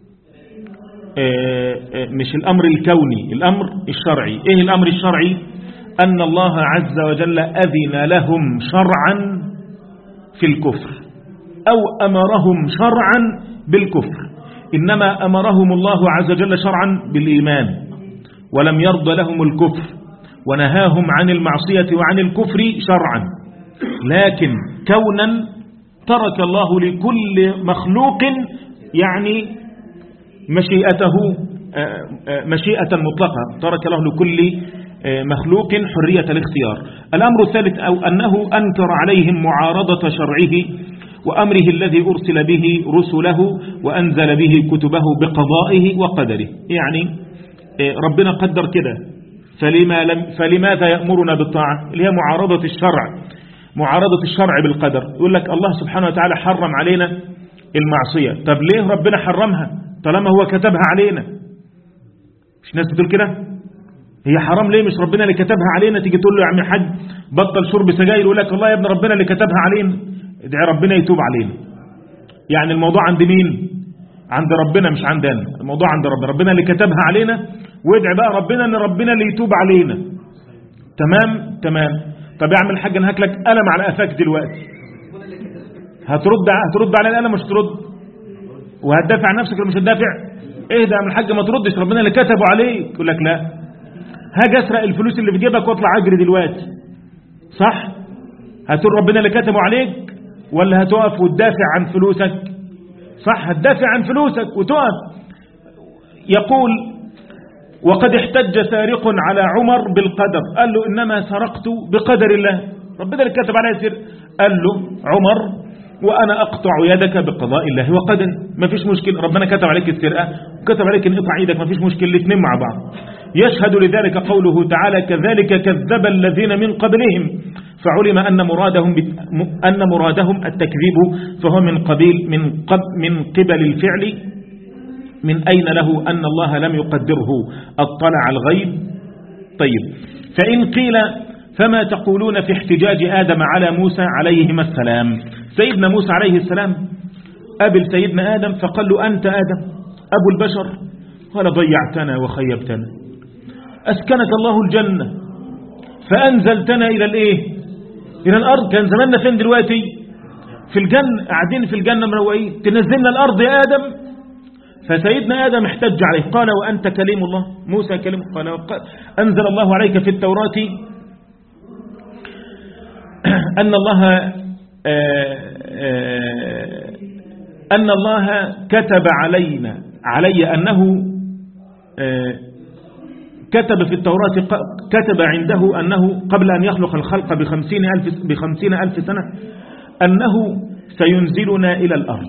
آه آه مش الأمر الكوني، الأمر الشرعي. إيه الأمر الشرعي؟ أن الله عز وجل أذن لهم شرعا في الكفر أو أمرهم شرعا بالكفر، إنما أمرهم الله عز وجل شرعا بالإيمان، ولم يرضى لهم الكفر، ونهاهم عن المعصية وعن الكفر شرعا. لكن كونا ترك الله لكل مخلوق يعني مشيئته مشيئة مطلقة، ترك له لكل مخلوق حرية الاختيار. الأمر الثالث أو أنه أنكر عليهم معارضة شرعه وأمره الذي أرسل به رسله وأنزل به كتبه بقضائه وقدره. يعني ربنا قدر كده، فلما لم فلماذا يأمرنا بالطاعة اللي هي معارضة الشرع، معارضة الشرع بالقدر. يقول لك الله سبحانه وتعالى حرم علينا المعصية، طب ليه ربنا حرمها طالما هو كتبها علينا؟ مش ناس بتقول كده؟ هي حرام ليه؟ مش ربنا اللي كتبها علينا؟ تيجي تقول له يا عم حاج بطل شرب سجاير، يقول لك والله يا ابن ربنا اللي كتبها علينا. ادعي ربنا يتوب علينا. يعني الموضوع عند مين؟ عند ربنا مش عندنا، الموضوع عند ربنا، ربنا اللي كتبها علينا، وادعي بقى ربنا ان ربنا اللي يتوب علينا. تمام تمام. طب يا عم الحاج انا هاكلك قلم على قفاك دلوقتي، هترد هترد على القلم مش ترد؟ وهتدافع عن نفسك ولا مش هتدافع؟ اهدى يا عم الحاج ما تردش، ربنا اللي كتبه عليك. يقول لك لا، هاجي اسرق الفلوس اللي في جيبك واطلع اجري دلوقتي، صح؟ هتقول ربنا اللي كتبه عليك ولا هتقف وتدافع عن فلوسك؟ صح، هتدافع عن فلوسك وتقف. يقول وقد احتج سارق على عمر بالقدر، قال له إنما سرقت بقدر الله، ربنا اللي كتب عليه سر. قال له عمر وأنا أقطع يدك بقضاء الله وقدر، ما فيش مشكلة، ربنا كتب عليك السرقة وكتب عليك ان اقطع يدك، ما فيش مشكلة، الاثنين مع بعض. يشهد لذلك قوله تعالى كذلك كذب الذين من قبلهم فعلم أن مرادهم أن مرادهم التكذيب، فهو من قبيل من قب من قبل الفعل، من أين له أن الله لم يقدره اطلع الغيب. طيب، فإن قيل فما تقولون في احتجاج آدم على موسى عليهما السلام؟ سيدنا موسى عليه السلام قابل سيدنا آدم فقال له أنت آدم أبو البشر، قال ضيعتنا وخيبتنا، أسكنك الله الجنة فأنزلتنا إلى الإيه؟ إلى الأرض، كان زماننا فين دلوقتي؟ في الجنة، قاعدين في الجنة مروقين، تنزلنا الأرض يا آدم. فسيدنا آدم احتج عليه قال وأنت كليم الله، موسى كليم، قال أنزل الله عليك في التوراة أن الله أن الله كتب علينا علي أنه كتب في التوراة كتب عنده أنه قبل أن يخلق الخلق بخمسين ألف, بخمسين ألف سنة أنه سينزلنا إلى الأرض.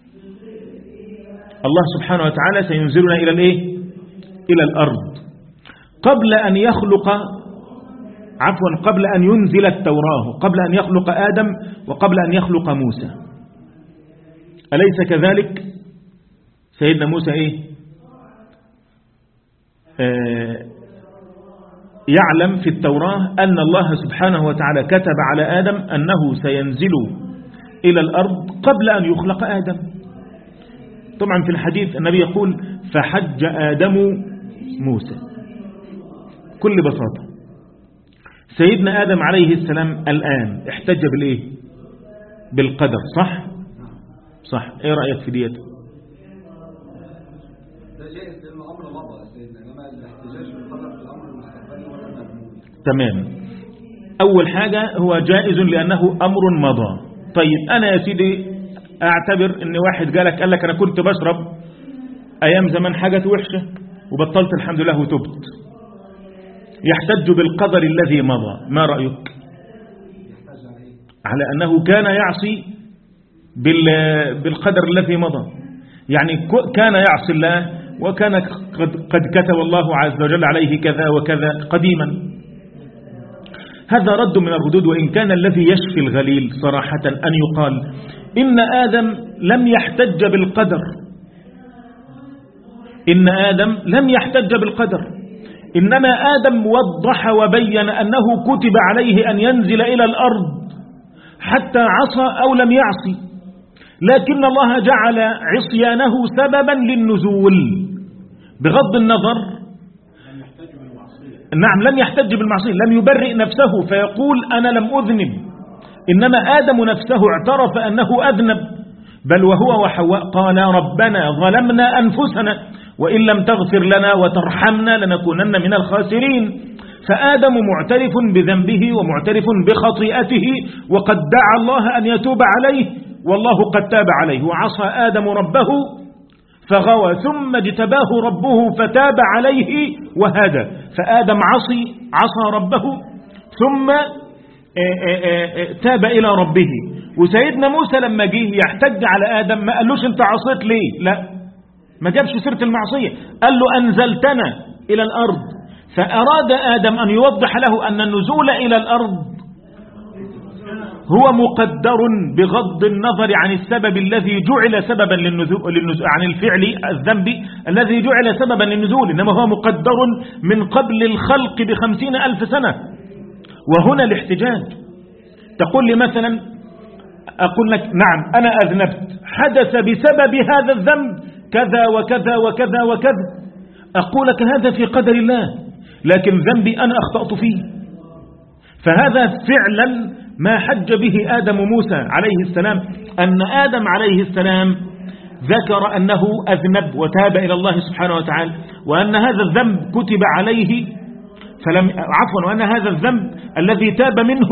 الله سبحانه وتعالى سينزلنا إلى الإيه؟ إلى الأرض قبل أن يخلق، عفوا قبل أن ينزل التوراة، قبل أن يخلق آدم وقبل أن يخلق موسى. أليس كذلك؟ سيدنا موسى إيه؟ آه يعلم في التوراة أن الله سبحانه وتعالى كتب على آدم أنه سينزل إلى الأرض قبل أن يخلق آدم. طبعا في الحديث النبي يقول فحج آدم موسى. كل بساطة سيدنا آدم عليه السلام الآن احتج بالإيه؟ بالقدر، صح؟ صح. ايه رأيك في ديت؟ ده جائز لأنه أمر مضى سيدنا، إنما الاحتجاج بالقدر في الأمر المستقبلي ولا المذموم. تمام. أول حاجة هو جائز لأنه أمر مضى. طيب أنا يا سيدي أعتبر إن واحد قالك قال لك أنا كنت بشرب أيام زمان حاجة وحشة وبطلت الحمد لله وتبت، يحتج بالقدر الذي مضى، ما رأيك؟ على أنه كان يعصي بالقدر الذي مضى، يعني كان يعصي الله وكان قد كتب الله عز وجل عليه كذا وكذا قديما. هذا رد من الردود، وإن كان الذي يشفي الغليل صراحة أن يقال إن آدم لم يحتج بالقدر، إن آدم لم يحتج بالقدر، إنما آدم وضح وبين أنه كتب عليه أن ينزل إلى الأرض حتى عصى أو لم يعصي، لكن الله جعل عصيانه سببا للنزول بغض النظر. نعم، لم يحتج بالمعصية، لم يبرئ نفسه فيقول أنا لم أذنب، إنما آدم نفسه اعترف أنه أذنب، بل وهو وحواء قال ربنا ظلمنا أنفسنا وإن لم تغفر لنا وترحمنا لنكونن من الخاسرين. فآدم معترف بذنبه ومعترف بخطيئته وقد دعا الله أن يتوب عليه، والله قد تاب عليه، وعصى آدم ربه فغوى ثم اجتباه ربه فتاب عليه وهدى. فآدم عصي عصى ربه ثم تاب إلى ربه. وسيدنا موسى لما جه يحتج على آدم ما قالوش انت عصيت ليه، لا، ما جابش سيرة المعصية، قال له أنزلتنا إلى الأرض. فأراد آدم أن يوضح له أن النزول إلى الأرض هو مقدر بغض النظر عن السبب الذي جعل سببا للنزول, للنزول عن الفعل الذنبي الذي جعل سببا للنزول، إنما هو مقدر من قبل الخلق بخمسين ألف سنة. وهنا الاحتجاج. تقول لي مثلا، أقول لك نعم أنا أذنبت، حدث بسبب هذا الذنب كذا وكذا وكذا وكذا، أقول لك هذا في قدر الله، لكن ذنبي أنا أخطأت فيه. فهذا فعلا ما حج به آدم موسى عليه السلام، أن آدم عليه السلام ذكر أنه أذنب وتاب إلى الله سبحانه وتعالى، وأن هذا الذنب كتب عليه فلم عفوا وأن هذا الذنب الذي تاب منه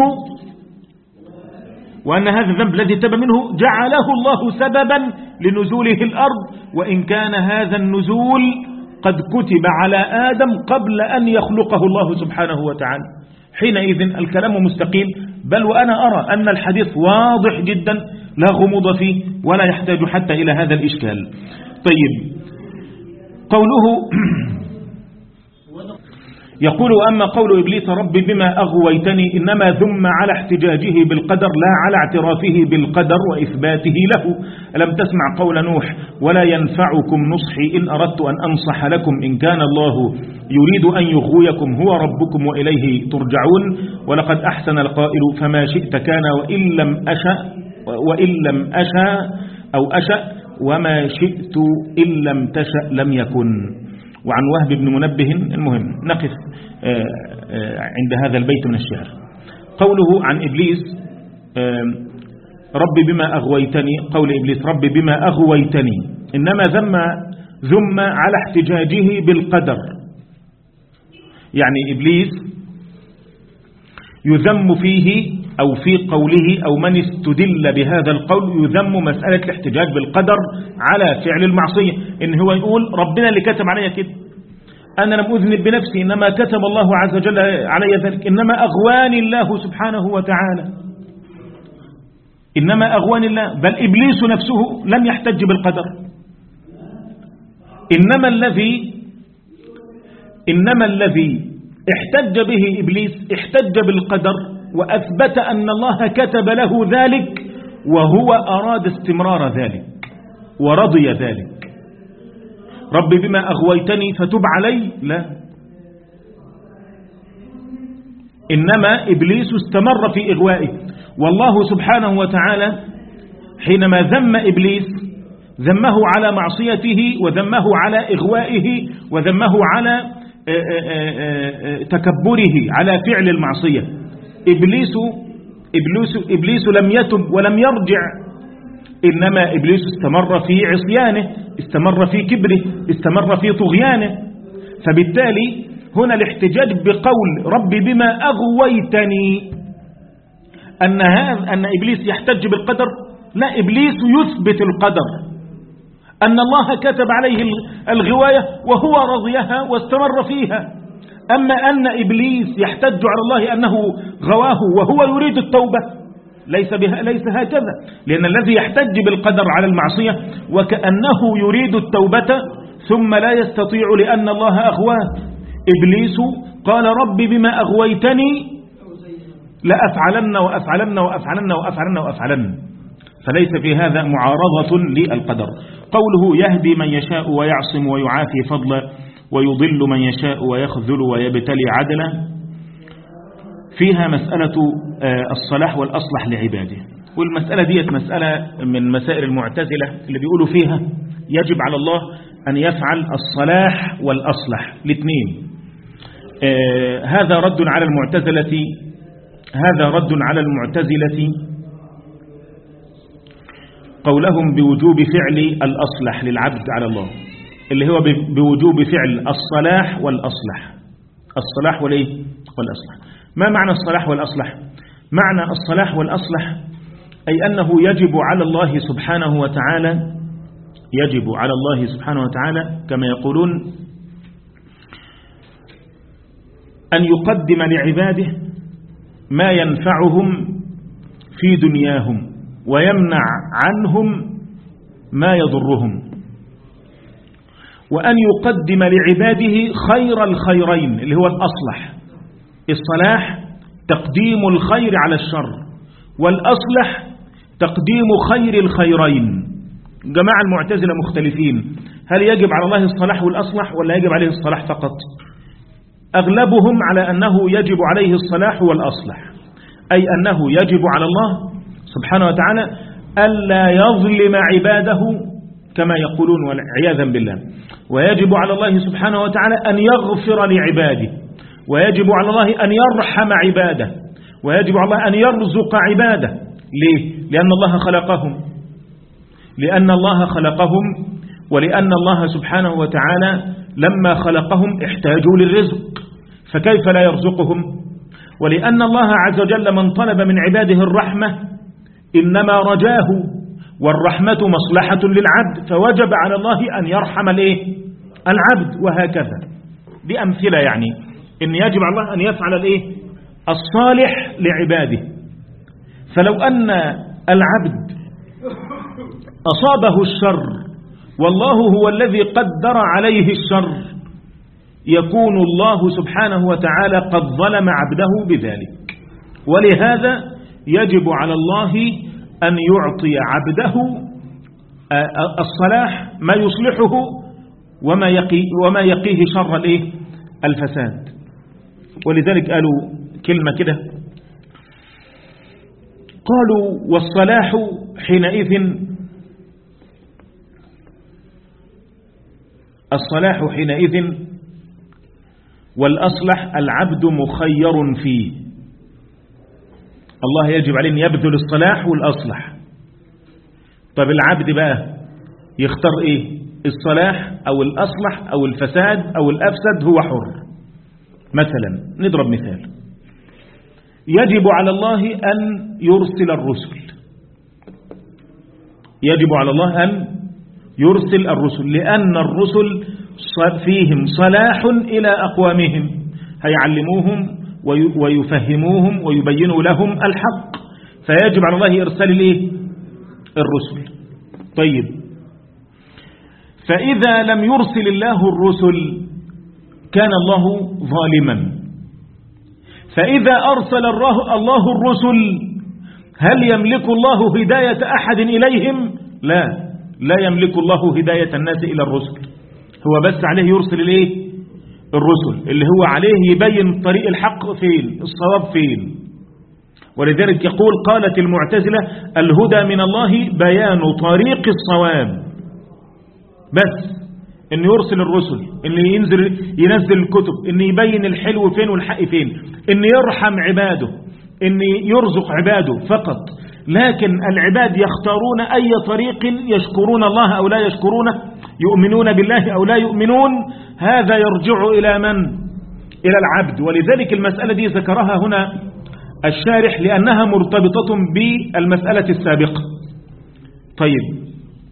وأن هذا الذنب الذي تاب منه جعله الله سببا لنزوله الأرض، وإن كان هذا النزول قد كتب على آدم قبل أن يخلقه الله سبحانه وتعالى. حينئذ الكلام مستقيم، بل وأنا أرى أن الحديث واضح جدا لا غموض فيه ولا يحتاج حتى إلى هذا الإشكال. طيب، قوله يقول: أما قول إبليس رب بما أغويتني إنما ذم على احتجاجه بالقدر لا على اعترافه بالقدر وإثباته له. ألم تسمع قول نوح: ولا ينفعكم نصحي إن أردت أن أنصح لكم إن كان الله يريد أن يغويكم هو ربكم وإليه ترجعون. ولقد أحسن القائل فما شئت كان وإن لم أشأ وإن لم أشأ أو أشأ وما شئت إن لم تشأ لم يكن. وعن وهب بن منبه. المهم نقف عند هذا البيت من الشعر. قوله عن إبليس رب بما أغويتني، قول إبليس رب بما أغويتني إنما ذم ذم على احتجاجه بالقدر. يعني إبليس يذم فيه أو في قوله أو من استدل بهذا القول يذم مسألة الاحتجاج بالقدر على فعل المعصية، إن هو يقول ربنا اللي كتب علي كده، أنا لم أذنب بنفسي إنما كتب الله عز وجل علي ذلك، إنما أغواني الله سبحانه وتعالى، إنما أغواني الله. بل إبليس نفسه لم يحتج بالقدر، إنما الذي إنما الذي احتج به إبليس احتج بالقدر وأثبت أن الله كتب له ذلك وهو أراد استمرار ذلك ورضي ذلك. رب بما أغويتني فتب علي، لا، إنما إبليس استمر في إغوائه. والله سبحانه وتعالى حينما ذم إبليس ذمه على معصيته وذمه على إغوائه وذمه على تكبره على فعل المعصية. إبليس إبليس إبليس لم يتب ولم يرجع، إنما إبليس استمر في عصيانه، استمر في كبره، استمر في طغيانه. فبالتالي هنا الاحتجاج بقول رب بما أغويتني أن هذا أن إبليس يحتج بالقدر، لا، إبليس يثبت القدر، أن الله كتب عليه الغواية وهو رضيها واستمر فيها. أما أن إبليس يحتج على الله أنه غواه وهو يريد التوبة، ليس بها ليس هكذا، لأن الذي يحتج بالقدر على المعصية وكأنه يريد التوبة ثم لا يستطيع لأن الله أغواه. إبليس قال رب بما أغويتني لأفعلن وأفعلن وأفعلن وأفعلن وأفعلن، فليس في هذا معارضة للقدر. قوله يهدي من يشاء ويعصم ويعافي فضلا ويضل من يشاء ويخذل ويبتلي عدلا، فيها مسألة الصلاح والأصلح لعباده. والمسألة دي مسألة من مسائل المعتزلة اللي بيقولوا فيها يجب على الله أن يفعل الصلاح والأصلح الاثنين. آه هذا رد على المعتزلة هذا رد على المعتزلة قولهم بوجوب فعل الأصلح للعبد على الله، اللي هو بوجوب فعل الصلاح والأصلح. الصلاح والإيه؟ والأصلح. ما معنى الصلاح والأصلح؟ معنى الصلاح والأصلح أي أنه يجب على الله سبحانه وتعالى يجب على الله سبحانه وتعالى كما يقولون أن يقدم لعباده ما ينفعهم في دنياهم ويمنع عنهم ما يضرهم، وأن يقدم لعباده خير الخيرين اللي هو الأصلح. الصلاح تقديم الخير على الشر، والأصلح تقديم خير الخيرين. جماعة المعتزلة مختلفين، هل يجب على الله الصلاح والأصلح ولا يجب عليه الصلاح فقط؟ أغلبهم على أنه يجب عليه الصلاح والأصلح، أي أنه يجب على الله سبحانه وتعالى ألا يظلم عباده كما يقولون والعياذا بالله، ويجب على الله سبحانه وتعالى أن يغفر لعباده، ويجب على الله أن يرحم عباده، ويجب على الله أن يرزق عباده. ليه؟ لأن الله خلقهم لأن الله خلقهم ولأن الله سبحانه وتعالى لما خلقهم احتاجوا للرزق، فكيف لا يرزقهم؟ ولأن الله عز وجل من طلب من عباده الرحمة إنما رجاه، والرحمة مصلحة للعبد، فوجب على الله أن يرحم الايه؟ العبد، وهكذا. بأمثلة يعني إن يجب على الله أن يفعل الإيه؟ الصالح لعباده. فلو أن العبد أصابه الشر والله هو الذي قدر عليه الشر يكون الله سبحانه وتعالى قد ظلم عبده بذلك. ولهذا يجب على الله أن يعطي عبده الصلاح ما يصلحه وما يقي وما يقيه شر الايه؟ الفساد. ولذلك قالوا كلمة كده، قالوا والصلاح حينئذ الصلاح حينئذ والأصلح العبد مخير فيه. الله يجب عليه أن يبذل الصلاح والأصلح. طب العبد بقى يختار إيه؟ الصلاح أو الأصلح أو الفساد أو الأفسد، هو حر. مثلا نضرب مثال، يجب على الله أن يرسل الرسل، يجب على الله أن يرسل الرسل لأن الرسل فيهم صلاح إلى أقوامهم، هيعلموهم ويفهموهم ويبينوا لهم الحق، فيجب على الله إرسال الإيه؟ الرسل. طيب، فإذا لم يرسل الله الرسل كان الله ظالما. فإذا أرسل الله الرسل هل يملك الله هداية أحد إليهم؟ لا، لا يملك الله هداية الناس إلى الرسل، هو بس عليه يرسل الإيه؟ الرسل، اللي هو عليه يبين طريق الحق فين، الصواب فين. ولذلك يقول قالت المعتزلة الهدى من الله بيان طريق الصواب، بس إن يرسل الرسل، إن ينزل ينزل الكتب، إن يبين الحلو فين والحق فين، إن يرحم عباده، إن يرزق عباده فقط. لكن العباد يختارون أي طريق يشكرون الله أو لا يشكرونه، يؤمنون بالله أو لا يؤمنون، هذا يرجع إلى من؟ إلى العبد. ولذلك المسألة دي ذكرها هنا الشارح لأنها مرتبطة بالمسألة السابقة. طيب،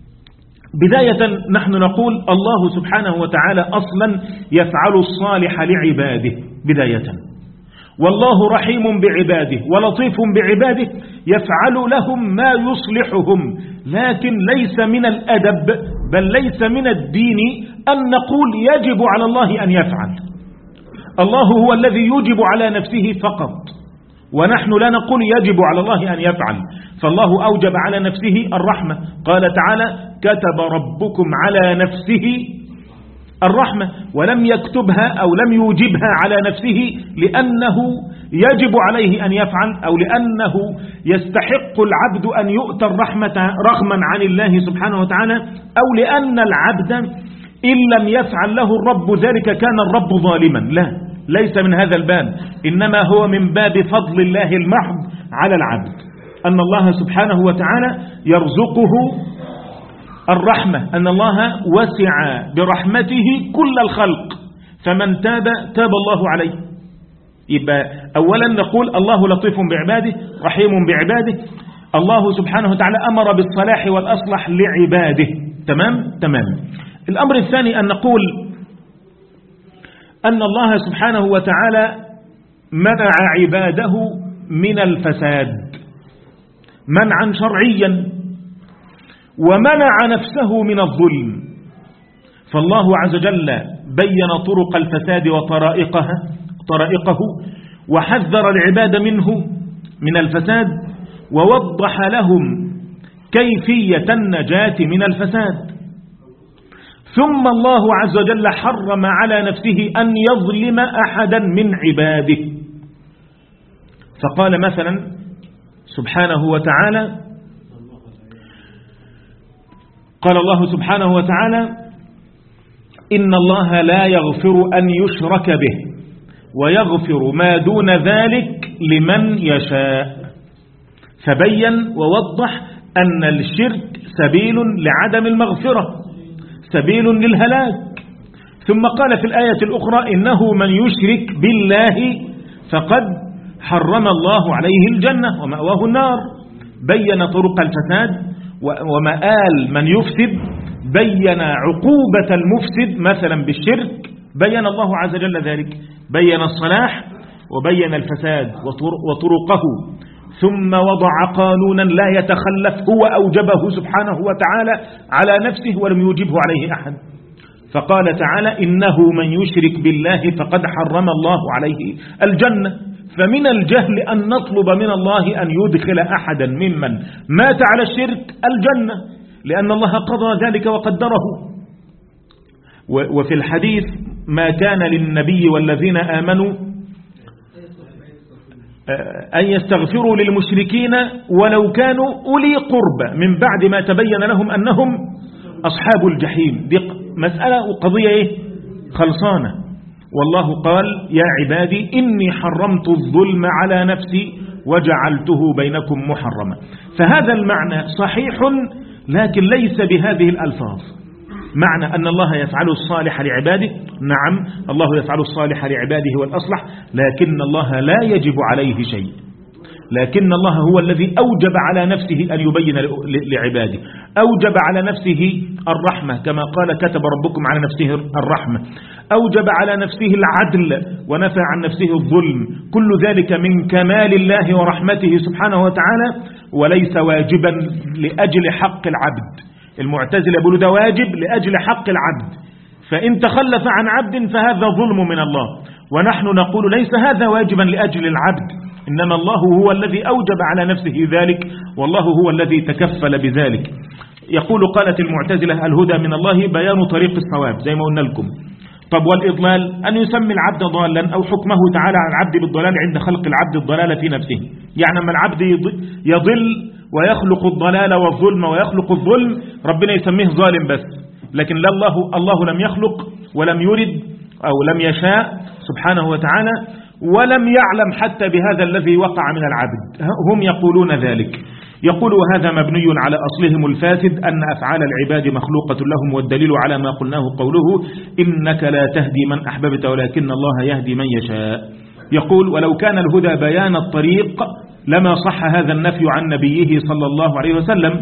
بداية نحن نقول الله سبحانه وتعالى أصلا يفعل الصالح لعباده بداية، والله رحيم بعباده ولطيف بعباده، يفعل لهم ما يصلحهم. لكن ليس من الأدب بل ليس من الدين أن نقول يجب على الله أن يفعل. الله هو الذي يجب على نفسه فقط، ونحن لا نقول يجب على الله أن يفعل. فالله أوجب على نفسه الرحمة، قال تعالى كتب ربكم على نفسه الرحمة، ولم يكتبها أو لم يوجبها على نفسه لأنه يجب عليه أن يفعل، أو لأنه يستحق العبد أن يؤتى الرحمة رغما عن الله سبحانه وتعالى، أو لأن العبد إن لم يفعل له الرب ذلك كان الرب ظالما. لا، ليس من هذا الباب، إنما هو من باب فضل الله المحض على العبد، أن الله سبحانه وتعالى يرزقه الرحمة، أن الله وسع برحمته كل الخلق، فمن تاب تاب الله عليه. يبقى أولا نقول الله لطيف بعباده رحيم بعباده، الله سبحانه وتعالى أمر بالصلاح والأصلح لعباده. تمام تمام. الأمر الثاني أن نقول أن الله سبحانه وتعالى منع عباده من الفساد منعا شرعيا، ومنع نفسه من الظلم. فالله عز وجل بين طرق الفساد وطرائقها طرائقه، وحذر العباد منه من الفساد، ووضح لهم كيفية النجاة من الفساد. ثم الله عز وجل حرم على نفسه أن يظلم أحدا من عباده، فقال مثلا سبحانه وتعالى، قال الله سبحانه وتعالى إن الله لا يغفر أن يشرك به ويغفر ما دون ذلك لمن يشاء. فبين ووضح أن الشرك سبيل لعدم المغفرة، سبيل للهلاك. ثم قال في الآية الأخرى إنه من يشرك بالله فقد حرم الله عليه الجنة ومأواه النار. بين طرق الفساد ومآل من يفسد، بين عقوبة المفسد مثلا بالشرك بين الله عز وجل ذلك، بين الصلاح وبين الفساد وطرقه، ثم وضع قانونا لا يتخلف هو أوجبه سبحانه وتعالى على نفسه ولم يوجبه عليه أحد. فقال تعالى إنه من يشرك بالله فقد حرم الله عليه الجنة. فمن الجهل أن نطلب من الله أن يدخل أحدا ممن مات على الشرك الجنة، لأن الله قضى ذلك وقدره. وفي الحديث ما كان للنبي والذين آمنوا أن يستغفروا للمشركين ولو كانوا أولي قربى من بعد ما تبين لهم أنهم أصحاب الجحيم. دي مسألة وقضية إيه؟ خلصانة. والله قال يا عبادي إني حرمت الظلم على نفسي وجعلته بينكم محرما. فهذا المعنى صحيح لكن ليس بهذه الألفاظ. معنى أن الله يفعل الصالح لعباده، نعم الله يفعل الصالح لعباده والأصلح، لكن الله لا يجب عليه شيء، لكن الله هو الذي أوجب على نفسه أن يبين لعباده، أوجب على نفسه الرحمة كما قال كتب ربكم على نفسه الرحمة، أوجب على نفسه العدل ونفى عن نفسه الظلم. كل ذلك من كمال الله ورحمته سبحانه وتعالى، وليس واجبا لأجل حق العبد. المعتزلة يقولوا ده واجب لأجل حق العبد، فإن تخلف عن عبد فهذا ظلم من الله، ونحن نقول ليس هذا واجبا لأجل العبد، إنما الله هو الذي أوجب على نفسه ذلك، والله هو الذي تكفل بذلك. يقول قالت المعتزلة الهدى من الله بيان طريق الصواب زي ما قلنا لكم. طب والإضلال أن يسمي العبد ضالا أو حكمه تعالى على العبد بالضلال عند خلق العبد الضلال في نفسه. يعني لما العبد يضل ويخلق الضلال والظلم ويخلق الظلم ربنا يسميه ظالم بس، لكن لا الله الله لم يخلق ولم يرد أو لم يشاء سبحانه وتعالى، ولم يعلم حتى بهذا الذي وقع من العبد. هم يقولون ذلك. يقول وهذا مبني على أصلهم الفاسد أن أفعال العباد مخلوقة لهم، والدليل على ما قلناه قوله إنك لا تهدي من أحببت ولكن الله يهدي من يشاء. يقول ولو كان الهدى بيان الطريق لما صح هذا النفي عن نبيه صلى الله عليه وسلم،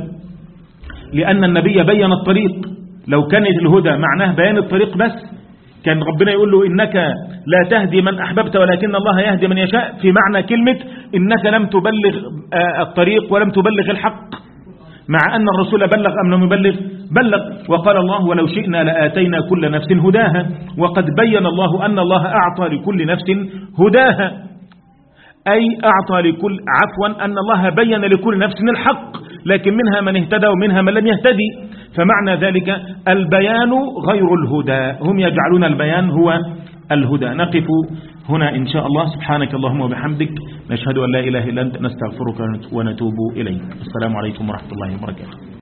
لأن النبي بين الطريق. لو كان الهدى معناه بيان الطريق بس كان ربنا يقول له إنك لا تهدي من أحببت ولكن الله يهدي من يشاء، في معنى كلمة إنك لم تبلغ الطريق ولم تبلغ الحق، مع أن الرسول بلغ أم لم يبلغ؟ بلغ. وقال الله ولو شئنا لآتينا كل نفس هداها، وقد بين الله أن الله أعطى لكل نفس هداها، أي أعطى لكل عفوا أن الله بين لكل نفس الحق، لكن منها من اهتدى ومنها من لم يهتدي. فمعنى ذلك البيان غير الهدى، هم يجعلون البيان هو الهدى. نقف هنا إن شاء الله. سبحانك اللهم وبحمدك نشهد أن لا إله إلا أنت نستغفرك ونتوب إليك. السلام عليكم ورحمة الله وبركاته.